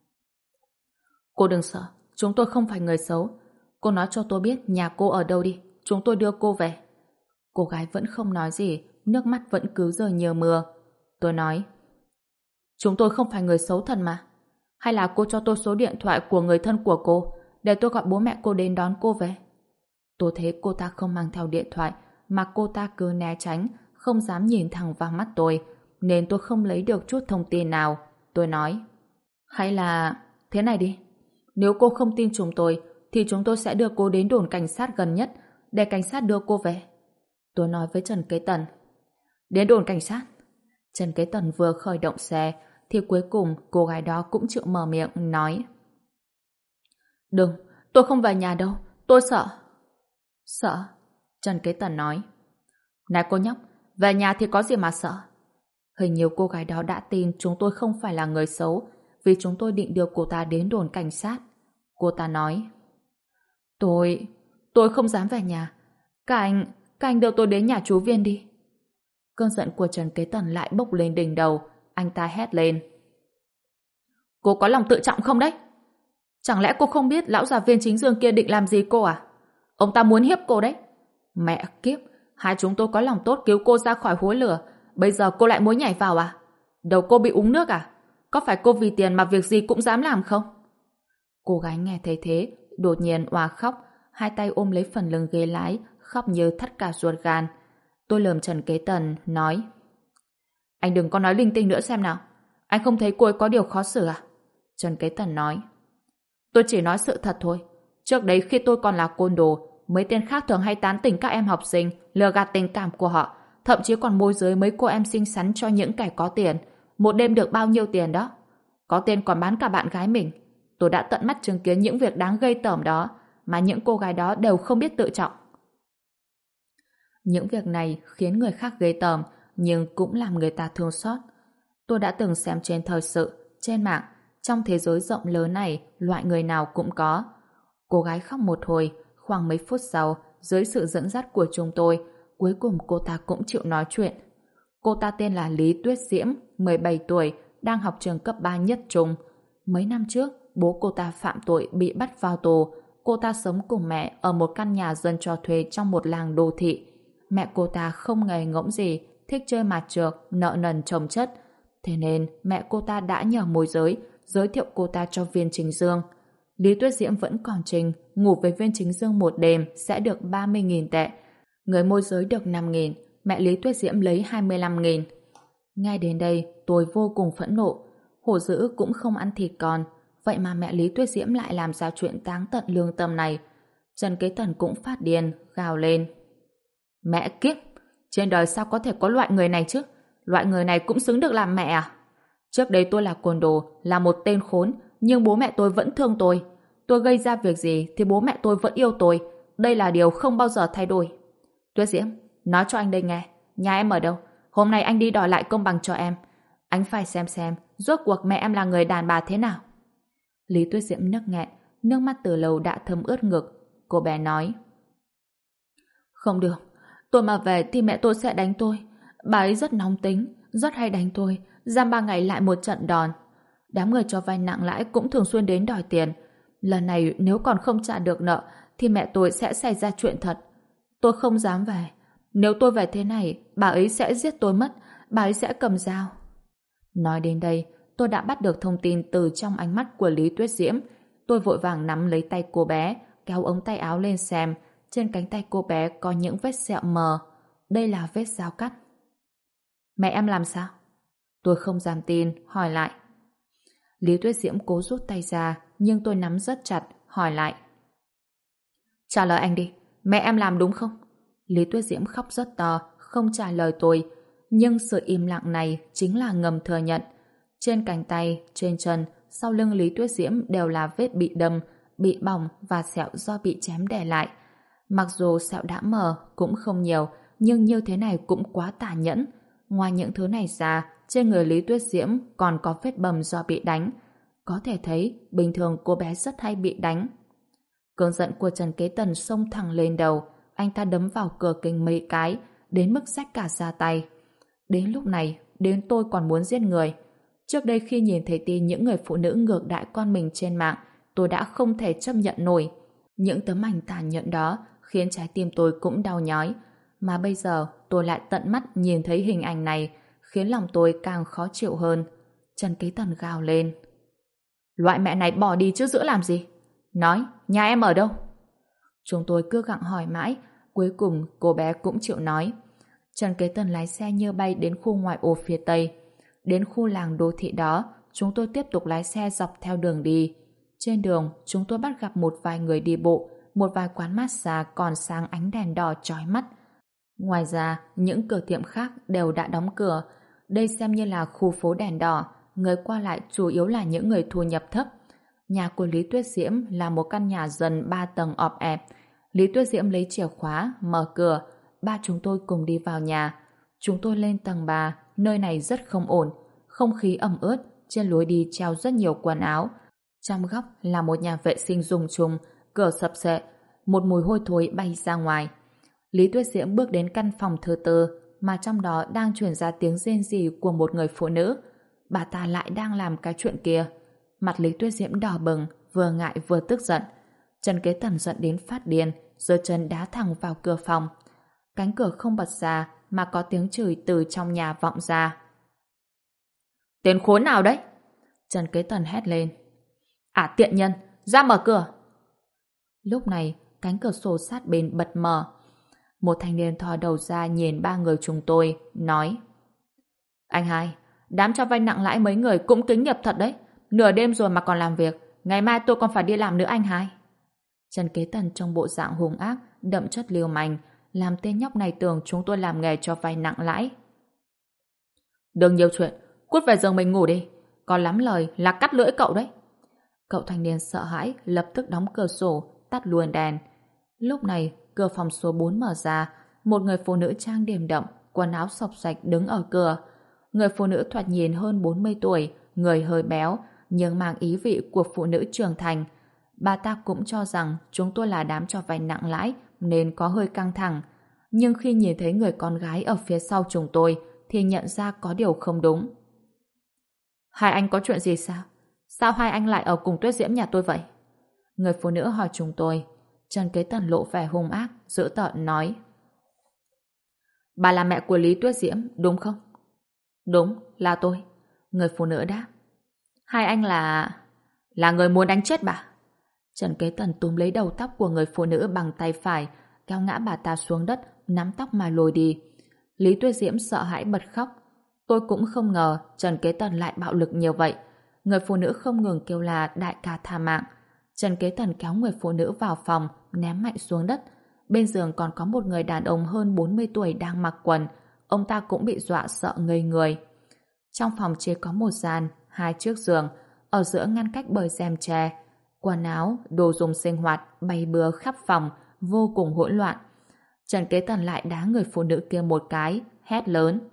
Cô đừng sợ, chúng tôi không phải người xấu. Cô nói cho tôi biết nhà cô ở đâu đi, chúng tôi đưa cô về. Cô gái vẫn không nói gì, nước mắt vẫn cứ rơi như mưa. Tôi nói. Chúng tôi không phải người xấu thần mà. Hay là cô cho tôi số điện thoại của người thân của cô, để tôi gọi bố mẹ cô đến đón cô về. Tôi thấy cô ta không mang theo điện thoại, mà cô ta cứ né tránh, không dám nhìn thẳng vào mắt tôi, nên tôi không lấy được chút thông tin nào. Tôi nói. Hay là thế này đi. Nếu cô không tin chúng tôi, thì chúng tôi sẽ đưa cô đến đồn cảnh sát gần nhất, để cảnh sát đưa cô về. Tôi nói với Trần Kế Tần. Đến đồn cảnh sát? Trần Kế Tần vừa khởi động xe, thì cuối cùng cô gái đó cũng chịu mở miệng, nói. Đừng, tôi không về nhà đâu, tôi sợ. Sợ? Trần Kế Tần nói. Này cô nhóc, về nhà thì có gì mà sợ? Hình như cô gái đó đã tin chúng tôi không phải là người xấu, vì chúng tôi định đưa cô ta đến đồn cảnh sát. Cô ta nói. Tôi không dám về nhà. Các anh đưa tôi đến nhà chú Viên đi. Cơn giận của Trần Kế Tần lại bốc lên đỉnh đầu. Anh ta hét lên. Cô có lòng tự trọng không đấy? Chẳng lẽ cô không biết lão già Viên Chính Dương kia định làm gì cô à? Ông ta muốn hiếp cô đấy. Mẹ kiếp, hai chúng tôi có lòng tốt cứu cô ra khỏi hố lửa. Bây giờ cô lại muốn nhảy vào à? Đầu cô bị uống nước à? Có phải cô vì tiền mà việc gì cũng dám làm không? Cô gái nghe thấy thế, đột nhiên òa khóc, hai tay ôm lấy phần lưng ghế lái, khóc như thắt cả ruột gan. Tôi lườm Trần Kế Tần, nói. Anh đừng có nói linh tinh nữa xem nào. Anh không thấy cô ấy có điều khó xử à? Trần Kế Tần nói. Tôi chỉ nói sự thật thôi. Trước đấy khi tôi còn là côn đồ, mấy tên khác thường hay tán tỉnh các em học sinh, lừa gạt tình cảm của họ, thậm chí còn môi giới mấy cô em xinh xắn cho những kẻ có tiền. Một đêm được bao nhiêu tiền đó? Có tên còn bán cả bạn gái mình. Tôi đã tận mắt chứng kiến những việc đáng gây tởm đó, mà những cô gái đó đều không biết tự trọng. Những việc này khiến người khác ghê tởm, nhưng cũng làm người ta thương xót. Tôi đã từng xem trên thời sự, trên mạng, trong thế giới rộng lớn này, loại người nào cũng có. Cô gái khóc một hồi, khoảng mấy phút sau, dưới sự dẫn dắt của chúng tôi, cuối cùng cô ta cũng chịu nói chuyện. Cô ta tên là Lý Tuyết Diễm, 17 tuổi, đang học trường cấp 3 nhất trung. Mấy năm trước, bố cô ta phạm tội bị bắt vào tù. Cô ta sống cùng mẹ ở một căn nhà dân cho thuê trong một làng đô thị. Mẹ cô ta không nghề ngỗng gì, thích chơi mặt trược, nợ nần chồng chất. Thế nên mẹ cô ta đã nhờ môi giới giới thiệu cô ta cho Viên Chính Dương. Lý Tuyết Diễm vẫn còn trình, ngủ với Viên Chính Dương một đêm sẽ được 30.000 tệ. Người môi giới được 5.000, mẹ Lý Tuyết Diễm lấy 25.000. Ngay đến đây, tôi vô cùng phẫn nộ. Hổ dữ cũng không ăn thịt con, vậy mà mẹ Lý Tuyết Diễm lại làm ra chuyện táng tận lương tâm này. Trần Kế Tần cũng phát điên, gào lên. Mẹ kiếp! Trên đời sao có thể có loại người này chứ? Loại người này cũng xứng được làm mẹ à? Trước đây tôi là côn đồ, là một tên khốn, nhưng bố mẹ tôi vẫn thương tôi. Tôi gây ra việc gì thì bố mẹ tôi vẫn yêu tôi. Đây là điều không bao giờ thay đổi. Tuyết Diễm, nói cho anh đây nghe. Nhà em ở đâu? Hôm nay anh đi đòi lại công bằng cho em. Anh phải xem rốt cuộc mẹ em là người đàn bà thế nào. Lý Tuyết Diễm nức nghẹn, nước mắt từ lâu đã thấm ướt ngực. Cô bé nói. Không được, tôi mà về thì mẹ tôi sẽ đánh tôi. Bà ấy rất nóng tính, rất hay đánh tôi, giam 3 ngày lại một trận đòn. Đám người cho vay nặng lãi cũng thường xuyên đến đòi tiền. Lần này nếu còn không trả được nợ thì mẹ tôi sẽ xảy ra chuyện thật. Tôi không dám về. Nếu tôi về thế này, bà ấy sẽ giết tôi mất, bà ấy sẽ cầm dao. Nói đến đây, tôi đã bắt được thông tin từ trong ánh mắt của Lý Tuyết Diễm. Tôi vội vàng nắm lấy tay cô bé, kéo ống tay áo lên xem. Trên cánh tay cô bé có những vết sẹo mờ. Đây là vết dao cắt. Mẹ em làm sao? Tôi không dám tin, hỏi lại. Lý Tuyết Diễm cố rút tay ra, nhưng tôi nắm rất chặt, hỏi lại. Trả lời anh đi, mẹ em làm đúng không? Lý Tuyết Diễm khóc rất to, không trả lời tôi. Nhưng sự im lặng này chính là ngầm thừa nhận. Trên cánh tay, trên chân, sau lưng Lý Tuyết Diễm đều là vết bị đâm, bị bỏng và sẹo do bị chém để lại. Mặc dù sẹo đã mờ, cũng không nhiều, nhưng như thế này cũng quá tàn nhẫn. Ngoài những thứ này ra, trên người Lý Tuyết Diễm còn có vết bầm do bị đánh. Có thể thấy, bình thường cô bé rất hay bị đánh. Cơn giận của Trần Kế Tần xông thẳng lên đầu. Anh ta đấm vào cửa kính mấy cái, đến mức rách cả da tay. Đến lúc này, đến tôi còn muốn giết người. Trước đây khi nhìn thấy tin những người phụ nữ ngược đãi con mình trên mạng, tôi đã không thể chấp nhận nổi. Những tấm ảnh tàn nhẫn đó khiến trái tim tôi cũng đau nhói. Mà bây giờ tôi lại tận mắt nhìn thấy hình ảnh này, khiến lòng tôi càng khó chịu hơn. Trần Kế Tần gào lên. Loại mẹ này bỏ đi chứ giữa làm gì? Nói, nhà em ở đâu? Chúng tôi cứ gặng hỏi mãi, cuối cùng cô bé cũng chịu nói. Trần Kế Tần lái xe như bay đến khu ngoại ô phía tây. Đến khu làng đô thị đó, chúng tôi tiếp tục lái xe dọc theo đường đi. Trên đường, chúng tôi bắt gặp một vài người đi bộ, một vài quán massage còn sáng ánh đèn đỏ chói mắt. Ngoài ra, những cửa tiệm khác đều đã đóng cửa. Đây xem như là khu phố đèn đỏ, người qua lại chủ yếu là những người thu nhập thấp. Nhà của Lý Tuyết Diễm là một căn nhà dần 3 tầng ọp ẹp. Lý Tuyết Diễm lấy chìa khóa, mở cửa, ba chúng tôi cùng đi vào nhà. Chúng tôi lên tầng 3, nơi này rất không ổn, không khí ẩm ướt, trên lối đi treo rất nhiều quần áo. Trong góc là một nhà vệ sinh dùng chung, cửa sập xệ, một mùi hôi thối bay ra ngoài. Lý Tuyết Diễm bước đến căn phòng thứ tư, mà trong đó đang truyền ra tiếng rên rỉ của một người phụ nữ. Bà ta lại đang làm cái chuyện kia. Mặt Lý Tuyết Diễm đỏ bừng, vừa ngại vừa tức giận. Trần Kế Tần giận đến phát điên, giơ chân đá thẳng vào cửa phòng. Cánh cửa không bật ra, mà có tiếng chửi từ trong nhà vọng ra. Tên khốn nào đấy? Trần Kế Tần hét lên. À tiện nhân, ra mở cửa! Lúc này, cánh cửa sổ sát bên bật mở. Một thanh niên thò đầu ra nhìn ba người chúng tôi, nói: Anh hai, đám cho vay nặng lãi mấy người cũng kính nghiệp thật đấy. Nửa đêm rồi mà còn làm việc. Ngày mai tôi còn phải đi làm nữa anh hai. Trần Kế Tần trong bộ dạng hung ác, đậm chất liều manh, làm tên nhóc này tưởng chúng tôi làm nghề cho vay nặng lãi. Đừng nhiều chuyện, cút về giường mình ngủ đi. Còn lắm lời là cắt lưỡi cậu đấy. Cậu thanh niên sợ hãi, lập tức đóng cửa sổ, tắt luôn đèn. Lúc này, cửa phòng số 4 mở ra, một người phụ nữ trang điểm đậm, quần áo xộc xạch đứng ở cửa. Người phụ nữ thoạt nhìn hơn 40 tuổi, người hơi béo, nhưng mang ý vị của phụ nữ trưởng thành. Bà ta cũng cho rằng chúng tôi là đám cho vay nặng lãi nên có hơi căng thẳng. Nhưng khi nhìn thấy người con gái ở phía sau chúng tôi thì nhận ra có điều không đúng. Hai anh có chuyện gì sao? Sao hai anh lại ở cùng Tuyết Diễm nhà tôi vậy? Người phụ nữ hỏi chúng tôi. Trần Kế Tần lộ vẻ hung ác, dữ tợn nói: Bà là mẹ của Lý Tuyết Diễm, đúng không? Đúng, là tôi. Người phụ nữ đáp. Hai anh là người muốn đánh chết bà. Trần Kế Tần túm lấy đầu tóc của người phụ nữ bằng tay phải, kéo ngã bà ta xuống đất, nắm tóc mà lôi đi. Lý Tuyết Diễm sợ hãi bật khóc. Tôi cũng không ngờ Trần Kế Tần lại bạo lực nhiều vậy. Người phụ nữ không ngừng kêu là đại ca tha mạng. Trần Kế Tần kéo người phụ nữ vào phòng, ném mạnh xuống đất. Bên giường còn có một người đàn ông hơn 40 tuổi đang mặc quần. Ông ta cũng bị dọa sợ ngây người. Trong phòng chỉ có một gian, 2 chiếc giường, ở giữa ngăn cách bởi rèm tre. Quần áo, đồ dùng sinh hoạt bay bừa khắp phòng, vô cùng hỗn loạn. Trần Kế Tần lại đá người phụ nữ kia một cái, hét lớn: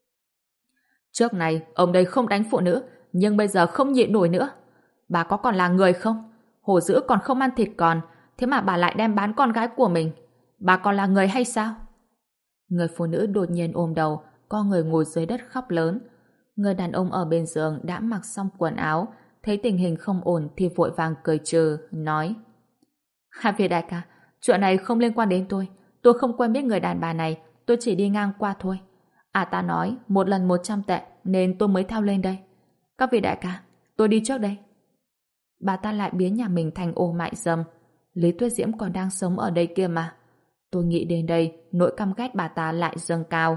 Trước này ông đây không đánh phụ nữ, nhưng bây giờ không nhịn nổi nữa. Bà có còn là người không? Hổ dữ còn không ăn thịt còn, thế mà bà lại đem bán con gái của mình. Bà còn là người hay sao? Người phụ nữ đột nhiên ôm đầu, co người ngồi dưới đất khóc lớn. Người đàn ông ở bên giường đã mặc xong quần áo, thấy tình hình không ổn thì vội vàng cười trừ, nói: Hai vị đại ca, chuyện này không liên quan đến tôi không quen biết người đàn bà này, tôi chỉ đi ngang qua thôi. À ta nói, một lần 100 tệ, nên tôi mới theo lên đây. Các vị đại ca, tôi đi trước đây. Bà ta lại biến nhà mình thành ô mại dâm. Lý Tuyết Diễm còn đang sống ở đây kia mà. Tôi nghĩ đến đây, nỗi căm ghét bà ta lại dâng cao.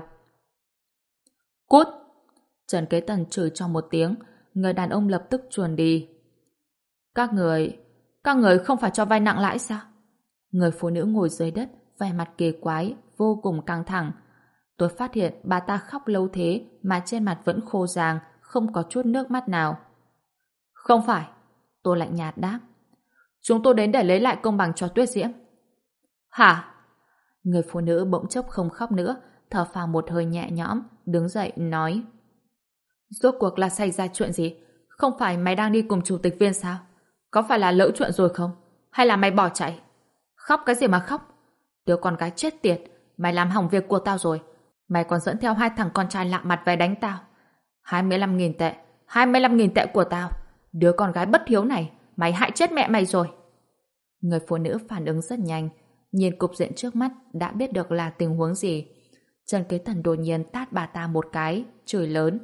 Cút! Trần Kế Tần chửi cho một tiếng, người đàn ông lập tức chuồn đi. Các người không phải cho vay nặng lãi sao? Người phụ nữ ngồi dưới đất, vẻ mặt kỳ quái, vô cùng căng thẳng. Tôi phát hiện bà ta khóc lâu thế mà trên mặt vẫn khô ràng, không có chút nước mắt nào. Không phải, tôi lạnh nhạt đáp. Chúng tôi đến để lấy lại công bằng cho Tuyết Diễm. Hả? Người phụ nữ bỗng chốc không khóc nữa, thở phào một hơi nhẹ nhõm, đứng dậy nói: Rốt cuộc là xảy ra chuyện gì? Không phải mày đang đi cùng chủ tịch Viên sao? Có phải là lỡ chuyện rồi không? Hay là mày bỏ chạy? Khóc cái gì mà khóc? Đứa con gái chết tiệt, mày làm hỏng việc của tao rồi. Mày còn dẫn theo 2 thằng con trai lạ mặt về đánh tao. 25.000 tệ, 25.000 tệ của tao. Đứa con gái bất hiếu này, mày hại chết mẹ mày rồi. Người phụ nữ phản ứng rất nhanh, nhìn cục diện trước mắt đã biết được là tình huống gì. Trần Kế Tần đột nhiên tát bà ta một cái, chửi lớn: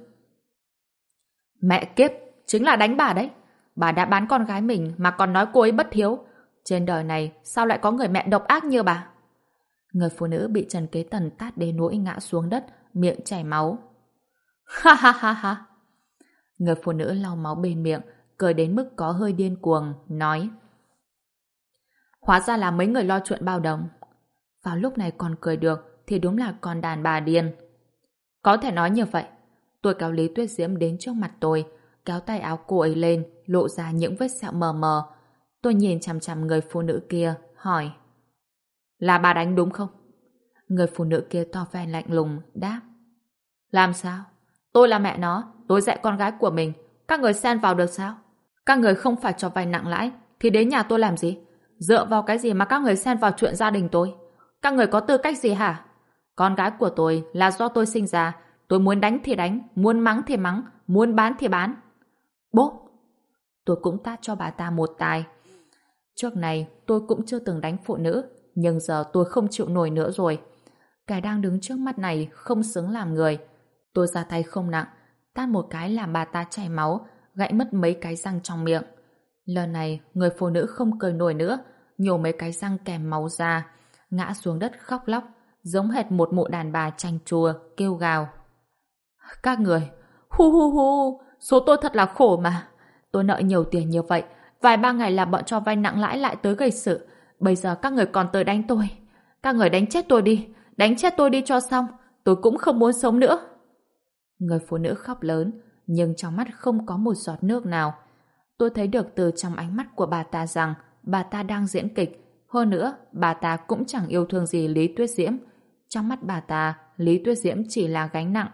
Mẹ kiếp, chính là đánh bà đấy. Bà đã bán con gái mình mà còn nói cô ấy bất hiếu. Trên đời này sao lại có người mẹ độc ác như bà? Người phụ nữ bị Trần Kế Tần tát đến nỗi ngã xuống đất, miệng chảy máu. Ha ha ha ha. Người phụ nữ lau máu bên miệng, cười đến mức có hơi điên cuồng, nói: Hóa ra là mấy người lo chuyện bao đồng. Vào lúc này còn cười được thì đúng là con đàn bà điên. Có thể nói như vậy. Tôi kéo Lý Tuyết Diễm đến trước mặt tôi, kéo tay áo cô ấy lên, lộ ra những vết sẹo mờ mờ. Tôi nhìn chằm chằm người phụ nữ kia, hỏi: Là bà đánh đúng không? Người phụ nữ kia to vẻ lạnh lùng, đáp. Làm sao? Tôi là mẹ nó, tôi dạy con gái của mình. Các người xen vào được sao? Các người không phải cho vay nặng lãi, thì đến nhà tôi làm gì? Dựa vào cái gì mà các người xen vào chuyện gia đình tôi? Các người có tư cách gì hả? Con gái của tôi là do tôi sinh ra. Tôi muốn đánh thì đánh, muốn mắng thì mắng, muốn bán thì bán. Bố! Tôi cũng tát cho bà ta một tai. Trước này tôi cũng chưa từng đánh phụ nữ, nhưng giờ tôi không chịu nổi nữa rồi. Kẻ đang đứng trước mắt này không xứng làm người. Tôi ra tay không nặng, tát một cái làm bà ta chảy máu, gãy mất mấy cái răng trong miệng. Lần này người phụ nữ không cười nổi nữa, nhổ mấy cái răng kèm máu ra, ngã xuống đất khóc lóc, giống hệt một mụ đàn bà chanh chua, kêu gào. Các người, hu hu hu, số tôi thật là khổ mà. Tôi nợ nhiều tiền như vậy, vài ba ngày là bọn cho vay nặng lãi lại tới gây sự. Bây giờ các người còn tới đánh tôi. Các người đánh chết tôi đi, đánh chết tôi đi cho xong, tôi cũng không muốn sống nữa. Người phụ nữ khóc lớn, nhưng trong mắt không có một giọt nước nào. Tôi thấy được từ trong ánh mắt của bà ta rằng bà ta đang diễn kịch. Hơn nữa, bà ta cũng chẳng yêu thương gì Lý Tuyết Diễm. Trong mắt bà ta, Lý Tuyết Diễm chỉ là gánh nặng.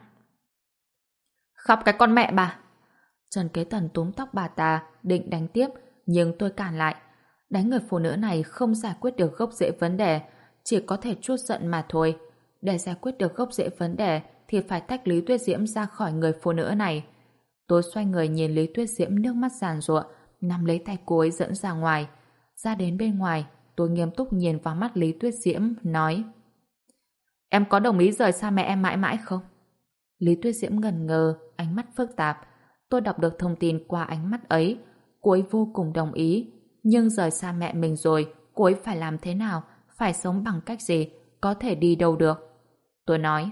Khóc cái con mẹ bà! Trần Kế Tần túm tóc bà ta, định đánh tiếp, nhưng tôi cản lại. Đánh người phụ nữ này không giải quyết được gốc rễ vấn đề, chỉ có thể trút giận mà thôi. Để giải quyết được gốc rễ vấn đề thì phải tách Lý Tuyết Diễm ra khỏi người phụ nữ này. Tôi xoay người nhìn Lý Tuyết Diễm nước mắt giàn giụa, nắm lấy tay cô ấy dẫn ra ngoài. Ra đến bên ngoài, tôi nghiêm túc nhìn vào mắt Lý Tuyết Diễm, nói: Em có đồng ý rời xa mẹ em mãi mãi không? Lý Tuyết Diễm ngần ngơ, ánh mắt phức tạp. Tôi đọc được thông tin qua ánh mắt ấy. Cô ấy vô cùng đồng ý. Nhưng rời xa mẹ mình rồi, cô ấy phải làm thế nào? Phải sống bằng cách gì? Có thể đi đâu được? Tôi nói: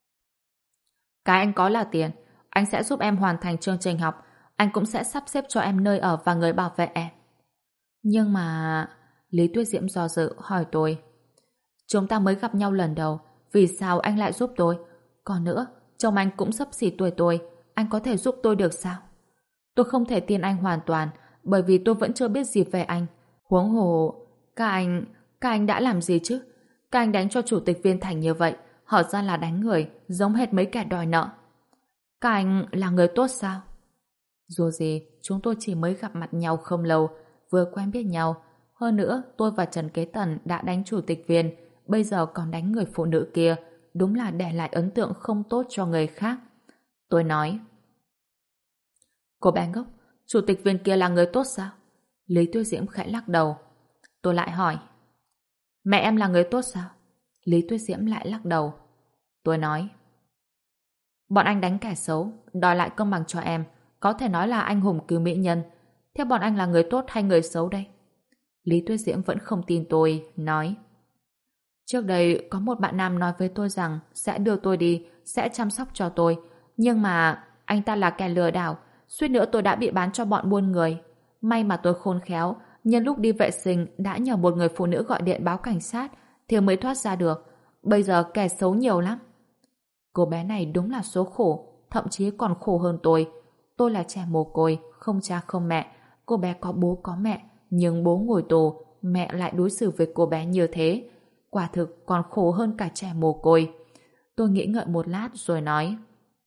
Cái anh có là tiền. Anh sẽ giúp em hoàn thành chương trình học. Anh cũng sẽ sắp xếp cho em nơi ở và người bảo vệ em. Nhưng mà... Lý Tuyết Diễm do dự hỏi tôi: Chúng ta mới gặp nhau lần đầu, vì sao anh lại giúp tôi? Còn nữa, chồng anh cũng xấp xỉ tuổi tôi, anh có thể giúp tôi được sao? Tôi không thể tin anh hoàn toàn, bởi vì tôi vẫn chưa biết gì về anh. Huống hồ, các anh đã làm gì chứ? Các anh đánh cho chủ tịch Viên Thành như vậy, họ ra là đánh người, giống hệt mấy kẻ đòi nợ. Các anh là người tốt sao? Dù gì, chúng tôi chỉ mới gặp mặt nhau không lâu, vừa quen biết nhau. Hơn nữa, tôi và Trần Kế Tần đã đánh chủ tịch Viên, bây giờ còn đánh người phụ nữ kia, đúng là để lại ấn tượng không tốt cho người khác. Tôi nói: Cô bé ngốc, chủ tịch Viên kia là người tốt sao? Lý Tuyết Diễm khẽ lắc đầu. Tôi lại hỏi: Mẹ em là người tốt sao? Lý Tuyết Diễm lại lắc đầu. Tôi nói: Bọn anh đánh kẻ xấu, đòi lại công bằng cho em, có thể nói là anh hùng cứu mỹ nhân. Thế bọn anh là người tốt hay người xấu đây? Lý Tuyết Diễm vẫn không tin tôi, nói: Trước đây có một bạn nam nói với tôi rằng sẽ đưa tôi đi, sẽ chăm sóc cho tôi. Nhưng mà anh ta là kẻ lừa đảo, suýt nữa tôi đã bị bán cho bọn buôn người. May mà tôi khôn khéo, nhân lúc đi vệ sinh đã nhờ một người phụ nữ gọi điện báo cảnh sát thì mới thoát ra được. Bây giờ kẻ xấu nhiều lắm. Cô bé này đúng là số khổ, thậm chí còn khổ hơn tôi. Tôi là trẻ mồ côi, không cha không mẹ. Cô bé có bố có mẹ, nhưng bố ngồi tù, mẹ lại đối xử với cô bé như thế. Quả thực còn khổ hơn cả trẻ mồ côi. Tôi nghĩ ngợi một lát rồi nói: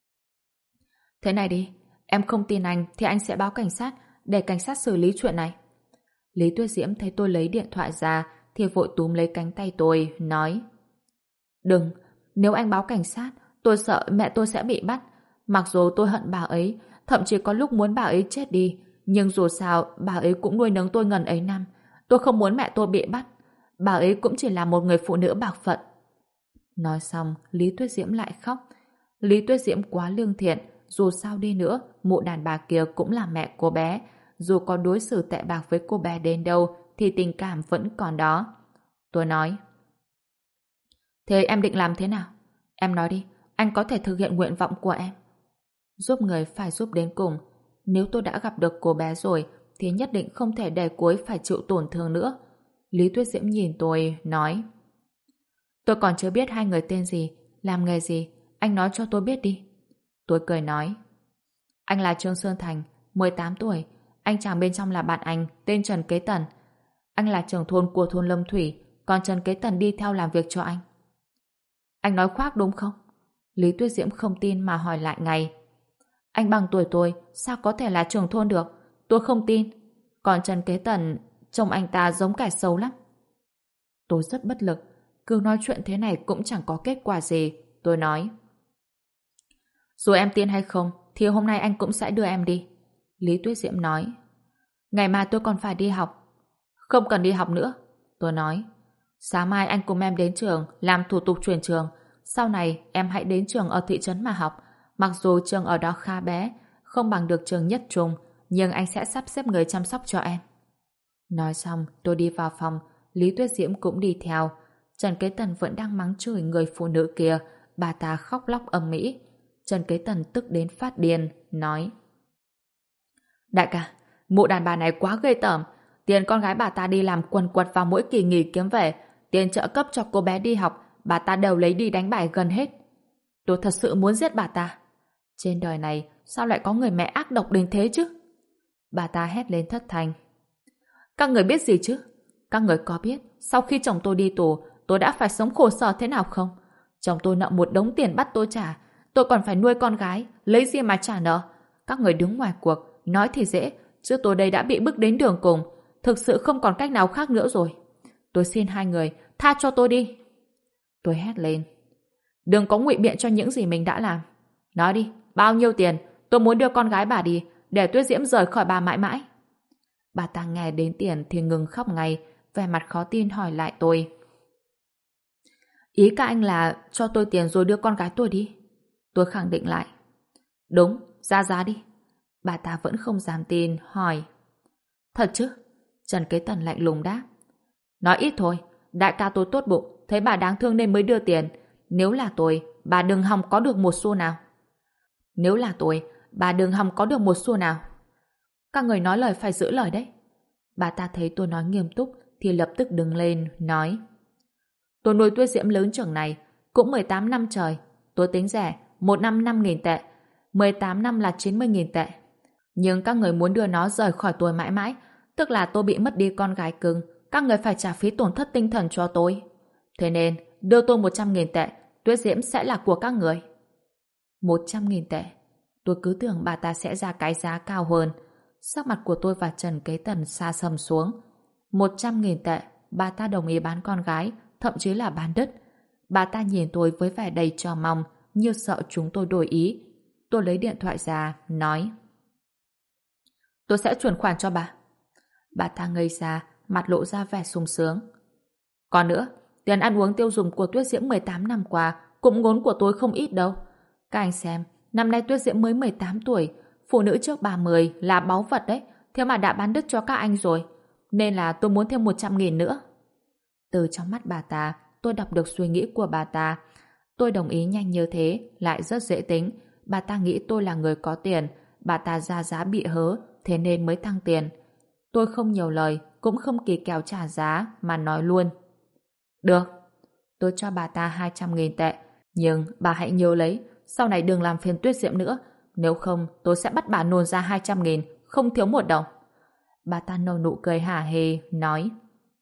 Thế này đi, em không tin anh thì anh sẽ báo cảnh sát để cảnh sát xử lý chuyện này. Lý Tuyết Diễm thấy tôi lấy điện thoại ra thì vội túm lấy cánh tay tôi, nói: Đừng, nếu anh báo cảnh sát, tôi sợ mẹ tôi sẽ bị bắt. Mặc dù tôi hận bà ấy, thậm chí có lúc muốn bà ấy chết đi, nhưng dù sao bà ấy cũng nuôi nấng tôi ngần ấy năm. Tôi không muốn mẹ tôi bị bắt. Bà ấy cũng chỉ là một người phụ nữ bạc phận. Nói xong, Lý Tuyết Diễm lại khóc. Lý Tuyết Diễm quá lương thiện, dù sao đi nữa, mụ đàn bà kia cũng là mẹ cô bé. Dù có đối xử tệ bạc với cô bé đến đâu, thì tình cảm vẫn còn đó. Tôi nói: Thế em định làm thế nào? Em nói đi, anh có thể thực hiện nguyện vọng của em. Giúp người phải giúp đến cùng. Nếu tôi đã gặp được cô bé rồi, thì nhất định không thể để cô ấy phải chịu tổn thương nữa. Lý Tuyết Diễm nhìn tôi, nói: Tôi còn chưa biết hai người tên gì, làm nghề gì, anh nói cho tôi biết đi. Tôi cười nói: Anh là Trương Sơn Thành, 18 tuổi, anh chàng bên trong là bạn anh, tên Trần Kế Tần. Anh là trưởng thôn của thôn Lâm Thủy, còn Trần Kế Tần đi theo làm việc cho anh. Anh nói khoác đúng không? Lý Tuyết Diễm không tin mà hỏi lại ngay. Anh bằng tuổi tôi, sao có thể là trưởng thôn được? Tôi không tin. Còn Trần Kế Tần, trông anh ta giống kẻ xấu lắm. Tôi rất bất lực. Cứ nói chuyện thế này cũng chẳng có kết quả gì. Tôi nói. Dù em tin hay không, thì hôm nay anh cũng sẽ đưa em đi. Lý Tuyết Diễm nói. Ngày mai tôi còn phải đi học. Không cần đi học nữa. Tôi nói. Sáng mai anh cùng em đến trường, làm thủ tục chuyển trường. Sau này em hãy đến trường ở thị trấn mà học. Mặc dù trường ở đó khá bé, không bằng được trường nhất trung, nhưng anh sẽ sắp xếp người chăm sóc cho em. Nói xong, tôi đi vào phòng, Lý Tuyết Diễm cũng đi theo. Trần Kế Tần vẫn đang mắng chửi người phụ nữ kia, bà ta khóc lóc ầm ĩ. Trần Kế Tần tức đến phát điên, nói: Đại ca, mụ đàn bà này quá ghê tởm. Tiền con gái bà ta đi làm quần quật vào mỗi kỳ nghỉ kiếm về, tiền trợ cấp cho cô bé đi học, bà ta đều lấy đi đánh bài gần hết. Tôi thật sự muốn giết bà ta. Trên đời này sao lại có người mẹ ác độc đến thế chứ? Bà ta hét lên thất thanh. Các người biết gì chứ? Các người có biết sau khi chồng tôi đi tù, tôi đã phải sống khổ sở thế nào không? Chồng tôi nợ một đống tiền bắt tôi trả, tôi còn phải nuôi con gái, lấy gì mà trả nợ? Các người đứng ngoài cuộc, nói thì dễ, chứ tôi đây đã bị bức đến đường cùng, thực sự không còn cách nào khác nữa rồi. Tôi xin hai người, tha cho tôi đi. Tôi hét lên. Đừng có ngụy biện cho những gì mình đã làm. Nói đi, bao nhiêu tiền? Tôi muốn đưa con gái bà đi, để Tuyết Diễm rời khỏi bà mãi mãi. Bà ta nghe đến tiền thì ngừng khóc ngay, vẻ mặt khó tin hỏi lại tôi. Ý các anh là cho tôi tiền rồi đưa con gái tôi đi? Tôi khẳng định lại. Đúng, ra giá đi. Bà ta vẫn không dám tin, hỏi. Thật chứ? Trần Kế Tần lạnh lùng đáp. Nói ít thôi, đại ca tôi tốt bụng, thấy bà đáng thương nên mới đưa tiền. Nếu là tôi, bà đừng hòng có được một xu nào. Nếu là tôi, bà đừng hòng có được một xu nào. Các người nói lời phải giữ lời đấy. Bà ta thấy tôi nói nghiêm túc thì lập tức đứng lên, nói. Tôi nuôi Tuyết Diễm lớn chừng này, cũng 18 năm trời. Tôi tính rẻ, một năm 5.000 tệ, 18 năm là 90.000 tệ. Nhưng các người muốn đưa nó rời khỏi tôi mãi mãi, tức là tôi bị mất đi con gái cưng, các người phải trả phí tổn thất tinh thần cho tôi. Thế nên, đưa tôi 100.000 tệ, Tuyết Diễm sẽ là của các người. 100.000 tệ. Tôi cứ tưởng bà ta sẽ ra cái giá cao hơn. Sắc mặt của tôi và Trần Kế Tần sa sầm xuống. 100.000 tệ, bà ta đồng ý bán con gái, thậm chí là bán đất. Bà ta nhìn tôi với vẻ đầy trò mong, như sợ chúng tôi đổi ý. Tôi lấy điện thoại ra, nói. Tôi sẽ chuyển khoản cho bà. Bà ta ngây ra, mặt lộ ra vẻ sung sướng. Còn nữa, tiền ăn uống tiêu dùng của Tuyết Diễm 18 năm qua cũng ngốn của tôi không ít đâu. Các anh xem, năm nay Tuyết Diễm mới 18 tuổi, phụ nữ trước 30 là báu vật đấy, thế mà đã bán đất cho các anh rồi. Nên là tôi muốn thêm 100.000 nữa. Từ trong mắt bà ta, tôi đọc được suy nghĩ của bà ta. Tôi đồng ý nhanh như thế, lại rất dễ tính. Bà ta nghĩ tôi là người có tiền, bà ta ra giá bị hớ, thế nên mới tăng tiền. Tôi không nhiều lời, cũng không kỳ kèo trả giá, mà nói luôn. Được. Tôi cho bà ta 200.000 tệ, nhưng bà hãy nhớ lấy, sau này đừng làm phiền Tuyết Diễm nữa, nếu không tôi sẽ bắt bà nôn ra 200.000, không thiếu một đồng. Bà ta nở nụ cười hả hê, nói.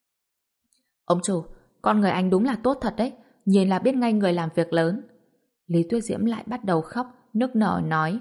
Ông chủ, con người anh đúng là tốt thật đấy, nhìn là biết ngay người làm việc lớn. Lý Tuyết Diễm lại bắt đầu khóc, nức nở nói.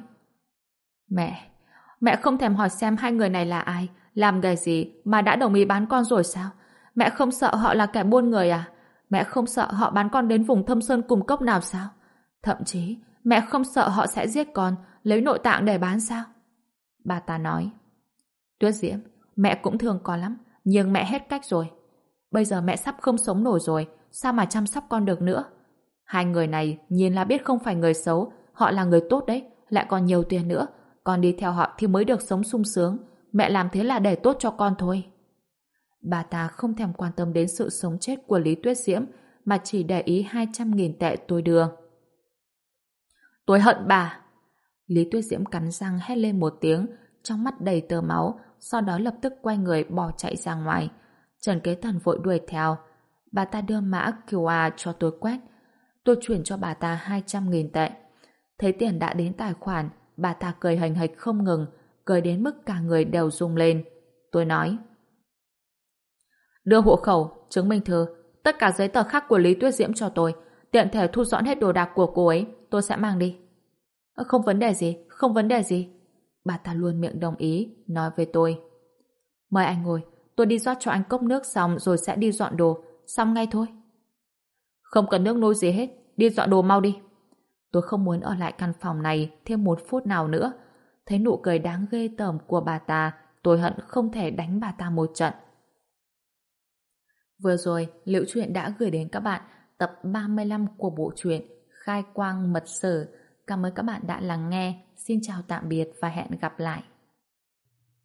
Mẹ không thèm hỏi xem hai người này là ai, làm nghề gì mà đã đồng ý bán con rồi sao? Mẹ không sợ họ là kẻ buôn người à? Mẹ không sợ họ bán con đến vùng thâm sơn cùng cốc nào sao? Thậm chí, mẹ không sợ họ sẽ giết con, lấy nội tạng để bán sao? Bà ta nói. Tuyết Diễm, mẹ cũng thương con lắm, nhưng mẹ hết cách rồi. Bây giờ mẹ sắp không sống nổi rồi, sao mà chăm sóc con được nữa? Hai người này nhìn là biết không phải người xấu, họ là người tốt đấy, lại còn nhiều tiền nữa. Con đi theo họ thì mới được sống sung sướng. Mẹ làm thế là để tốt cho con thôi. Bà ta không thèm quan tâm đến sự sống chết của Lý Tuyết Diễm, mà chỉ để ý 200.000 tệ tôi đưa. Tôi hận bà. Lý Tuyết Diễm cắn răng hét lên một tiếng, trong mắt đầy tơ máu, sau đó lập tức quay người bỏ chạy ra ngoài. Trần Kế Tần vội đuổi theo. Bà ta đưa mã QR cho tôi quét. Tôi chuyển cho bà ta 200.000 tệ. Thấy tiền đã đến tài khoản, bà ta cười hành hạch không ngừng, cười đến mức cả người đều rung lên. Tôi nói. Đưa hộ khẩu, chứng minh thư, Tất cả giấy tờ khác của Lý Tuyết Diễm cho tôi, tiện thể thu dọn hết đồ đạc của cô ấy, tôi sẽ mang đi. Không vấn đề gì, không vấn đề gì. Bà ta luôn miệng đồng ý, nói với tôi. Mời anh ngồi, tôi đi rót cho anh cốc nước xong rồi sẽ đi dọn đồ, xong ngay thôi. Không cần nước nôi gì hết, đi dọn đồ mau đi. Tôi không muốn ở lại căn phòng này thêm một phút nào nữa. Thấy nụ cười đáng ghê tởm của bà ta, tôi hận không thể đánh bà ta một trận. Vừa rồi, Liễu Chuyện đã gửi đến các bạn tập 35 của bộ truyện Khai Quang Mật Sử. Cảm ơn các bạn đã lắng nghe. Xin chào tạm biệt và hẹn gặp lại.